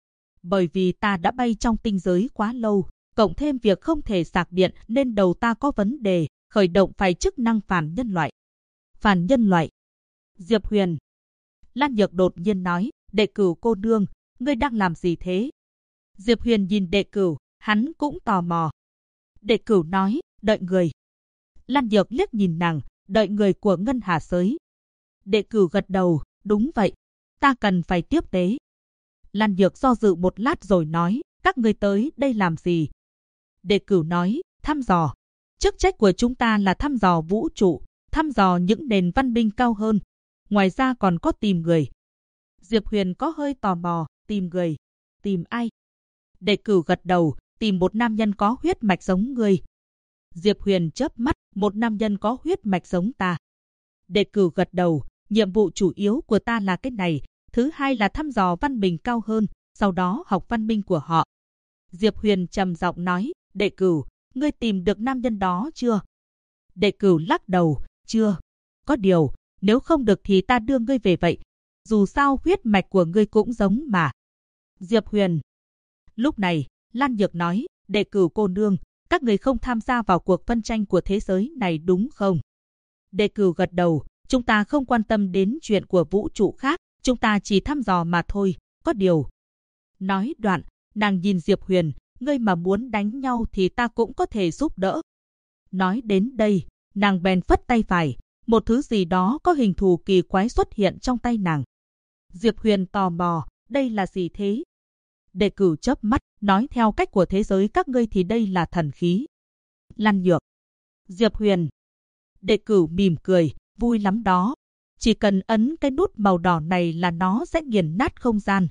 Bởi vì ta đã bay trong tinh giới quá lâu, cộng thêm việc không thể sạc điện nên đầu ta có vấn đề, khởi động phải chức năng phản nhân loại. Phản nhân loại. Diệp Huyền. Lan Nhược đột nhiên nói, Đệ Cửu cô nương, ngươi đang làm gì thế? Diệp Huyền nhìn Đệ Cửu, hắn cũng tò mò. Đệ Cửu nói, đợi người. Lan Nhược liếc nhìn nàng, đợi người của Ngân Hà Giới. Đệ Cửu gật đầu, đúng vậy, ta cần phải tiếp tế. Lan Nhược do dự một lát rồi nói, các ngươi tới đây làm gì? Đệ Cửu nói, thăm dò. Chức trách của chúng ta là thăm dò vũ trụ, thăm dò những nền văn minh cao hơn. Ngoài ra còn có tìm người. Diệp Huyền có hơi tò mò, tìm người. Tìm ai? Đệ Cửu gật đầu, tìm một nam nhân có huyết mạch giống ngươi. Diệp Huyền chớp mắt, một nam nhân có huyết mạch giống ta. Đệ Cửu gật đầu, nhiệm vụ chủ yếu của ta là cái này. Thứ hai là thăm dò văn minh cao hơn, sau đó học văn minh của họ. Diệp Huyền trầm giọng nói, Đệ Cửu, ngươi tìm được nam nhân đó chưa? Đệ Cửu lắc đầu, chưa. Có điều, nếu không được thì ta đưa ngươi về vậy. Dù sao huyết mạch của ngươi cũng giống mà. Diệp Huyền. Lúc này, Lan Nhược nói, Đệ Cửu cô nương, các người không tham gia vào cuộc phân tranh của thế giới này đúng không? Đệ Cửu gật đầu, chúng ta không quan tâm đến chuyện của vũ trụ khác, chúng ta chỉ thăm dò mà thôi, có điều. Nói đoạn, nàng nhìn Diệp Huyền, ngươi mà muốn đánh nhau thì ta cũng có thể giúp đỡ. Nói đến đây, nàng bèn phất tay phải, một thứ gì đó có hình thù kỳ quái xuất hiện trong tay nàng. Diệp Huyền tò mò, đây là gì thế? Đệ Cửu chớp mắt, nói theo cách của thế giới các ngươi thì đây là thần khí. Lan Nhược. Diệp Huyền. Đệ Cửu mỉm cười, vui lắm đó. Chỉ cần ấn cái nút màu đỏ này là nó sẽ nghiền nát không gian.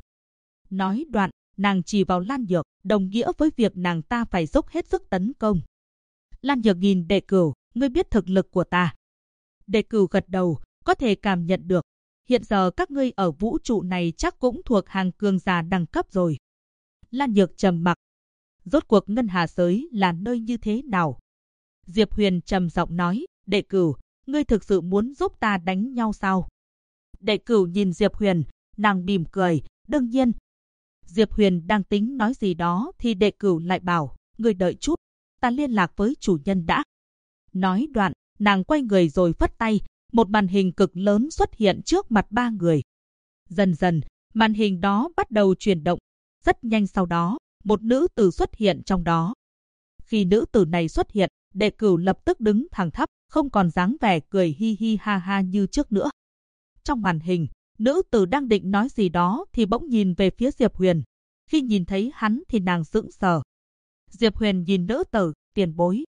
Nói đoạn, nàng chỉ vào Lan Nhược, đồng nghĩa với việc nàng ta phải dốc hết sức tấn công. Lan Nhược nhìn Đệ Cửu, ngươi biết thực lực của ta. Đệ Cửu gật đầu, có thể cảm nhận được. Hiện giờ các ngươi ở vũ trụ này chắc cũng thuộc hàng cường giả đẳng cấp rồi. Lan Nhược trầm mặc. Rốt cuộc Ngân Hà Giới là nơi như thế nào? Diệp Huyền trầm giọng nói, Đệ Cửu, ngươi thực sự muốn giúp ta đánh nhau sao? Đệ Cửu nhìn Diệp Huyền, nàng mỉm cười, đương nhiên. Diệp Huyền đang tính nói gì đó thì Đệ Cửu lại bảo, ngươi đợi chút, ta liên lạc với chủ nhân đã. Nói đoạn, nàng quay người rồi phất tay, một màn hình cực lớn xuất hiện trước mặt ba người. Dần dần, màn hình đó bắt đầu chuyển động. Rất nhanh sau đó, một nữ tử xuất hiện trong đó. Khi nữ tử này xuất hiện, Đệ Cửu lập tức đứng thẳng thắp, không còn dáng vẻ cười hi hi ha ha như trước nữa. Trong màn hình, nữ tử đang định nói gì đó thì bỗng nhìn về phía Diệp Huyền. Khi nhìn thấy hắn thì nàng sững sờ. Diệp Huyền nhìn nữ tử, tiền bối.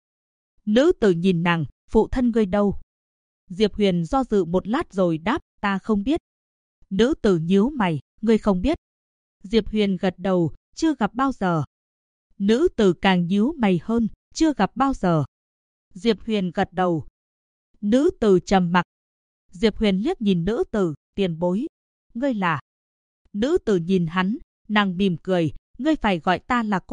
Nữ tử nhìn nàng, phụ thân ngươi đâu? Diệp Huyền do dự một lát rồi đáp, ta không biết. Nữ tử nhíu mày, ngươi không biết. Diệp Huyền gật đầu, chưa gặp bao giờ. Nữ tử càng nhíu mày hơn, chưa gặp bao giờ. Diệp Huyền gật đầu. Nữ tử trầm mặc. Diệp Huyền liếc nhìn nữ tử, tiền bối. Ngươi là? Nữ tử nhìn hắn, nàng mỉm cười, ngươi phải gọi ta là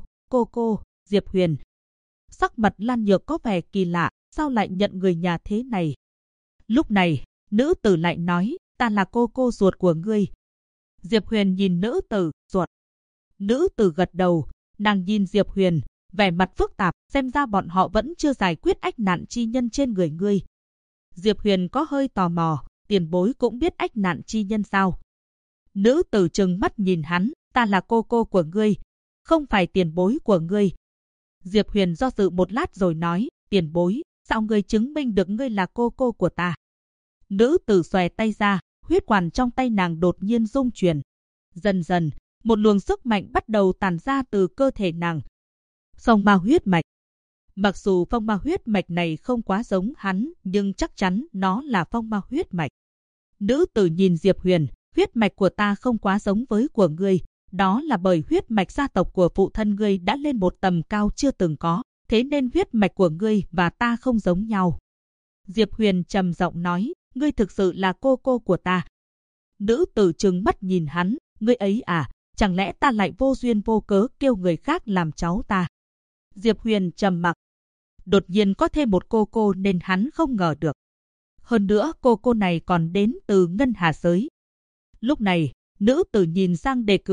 cô, Diệp Huyền. Sắc mặt Lan Nhược có vẻ kỳ lạ, sao lại nhận người nhà thế này? Lúc này, nữ tử lại nói, ta là cô ruột của ngươi. Diệp Huyền nhìn nữ tử, ruột. Nữ tử gật đầu, nàng nhìn Diệp Huyền, vẻ mặt phức tạp, xem ra bọn họ vẫn chưa giải quyết ách nạn chi nhân trên người ngươi. Diệp Huyền có hơi tò mò, tiền bối cũng biết ách nạn chi nhân sao? Nữ tử trừng mắt nhìn hắn, ta là cô của ngươi, không phải tiền bối của ngươi. Diệp Huyền do dự một lát rồi nói, tiền bối, sao ngươi chứng minh được ngươi là cô của ta? Nữ tử xòe tay ra, huyết quản trong tay nàng đột nhiên rung chuyển. Dần dần, một luồng sức mạnh bắt đầu tản ra từ cơ thể nàng. Phong ma huyết mạch. Mặc dù phong ma huyết mạch này không quá giống hắn, nhưng chắc chắn nó là phong ma huyết mạch. Nữ tử nhìn Diệp Huyền, huyết mạch của ta không quá giống với của ngươi. Đó là bởi huyết mạch gia tộc của phụ thân ngươi đã lên một tầm cao chưa từng có, thế nên huyết mạch của ngươi và ta không giống nhau. Diệp Huyền trầm giọng nói, ngươi thực sự là cô của ta. Nữ tử trừng mắt nhìn hắn, ngươi ấy à, chẳng lẽ ta lại vô duyên vô cớ kêu người khác làm cháu ta? Diệp Huyền trầm mặc. Đột nhiên có thêm một cô nên hắn không ngờ được. Hơn nữa cô này còn đến từ Ngân Hà Giới. Lúc này, nữ tử nhìn sang Đề Cửu,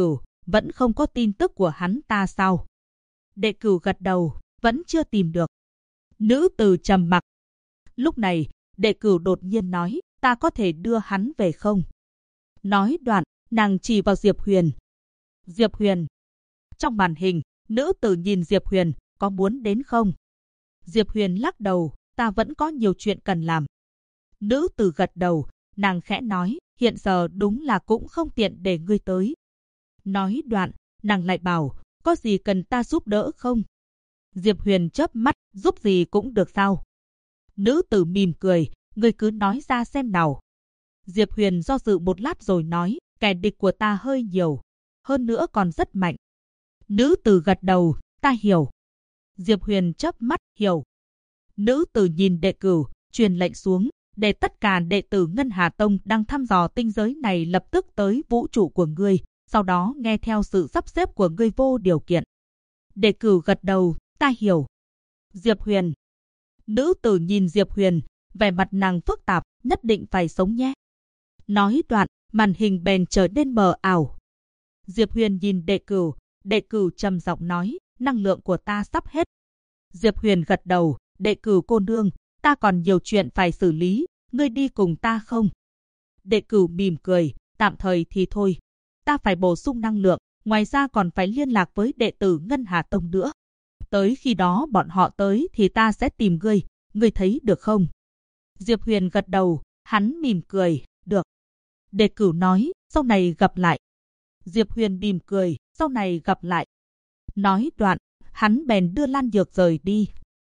vẫn không có tin tức của hắn ta sao? Đệ Cửu gật đầu, vẫn chưa tìm được. Nữ tử trầm mặc. Lúc này, Đệ Cửu đột nhiên nói, ta có thể đưa hắn về không? Nói đoạn, nàng chỉ vào Diệp Huyền. Diệp Huyền. Trong màn hình, nữ tử nhìn Diệp Huyền, có muốn đến không? Diệp Huyền lắc đầu, ta vẫn có nhiều chuyện cần làm. Nữ tử gật đầu, nàng khẽ nói, hiện giờ đúng là cũng không tiện để ngươi tới. Nói đoạn, nàng lại bảo, có gì cần ta giúp đỡ không? Diệp Huyền chớp mắt, giúp gì cũng được sao? Nữ tử mỉm cười, ngươi cứ nói ra xem nào. Diệp Huyền do dự một lát rồi nói, kẻ địch của ta hơi nhiều, hơn nữa còn rất mạnh. Nữ tử gật đầu, ta hiểu. Diệp Huyền chớp mắt, hiểu. Nữ tử nhìn Đệ Cửu, truyền lệnh xuống, để tất cả đệ tử Ngân Hà Tông đang thăm dò tinh giới này lập tức tới vũ trụ của ngươi, sau đó nghe theo sự sắp xếp của ngươi vô điều kiện. Đệ Cửu gật đầu, ta hiểu. Diệp Huyền. Nữ tử nhìn Diệp Huyền, vẻ mặt nàng phức tạp, nhất định phải sống nhé. Nói đoạn, màn hình bèn trở nên mờ ảo. Diệp Huyền nhìn Đệ Cửu trầm giọng nói, năng lượng của ta sắp hết. Diệp Huyền gật đầu, Đệ Cửu cô nương, ta còn nhiều chuyện phải xử lý, ngươi đi cùng ta không? Đệ Cửu mỉm cười, tạm thời thì thôi. Ta phải bổ sung năng lượng, ngoài ra còn phải liên lạc với đệ tử Ngân Hà Tông nữa. Tới khi đó bọn họ tới thì ta sẽ tìm ngươi thấy được không? Diệp Huyền gật đầu, hắn mỉm cười, được. Đệ Cửu nói, sau này gặp lại. Diệp Huyền mỉm cười, sau này gặp lại. Nói đoạn, hắn bèn đưa Lan Nhược rời đi.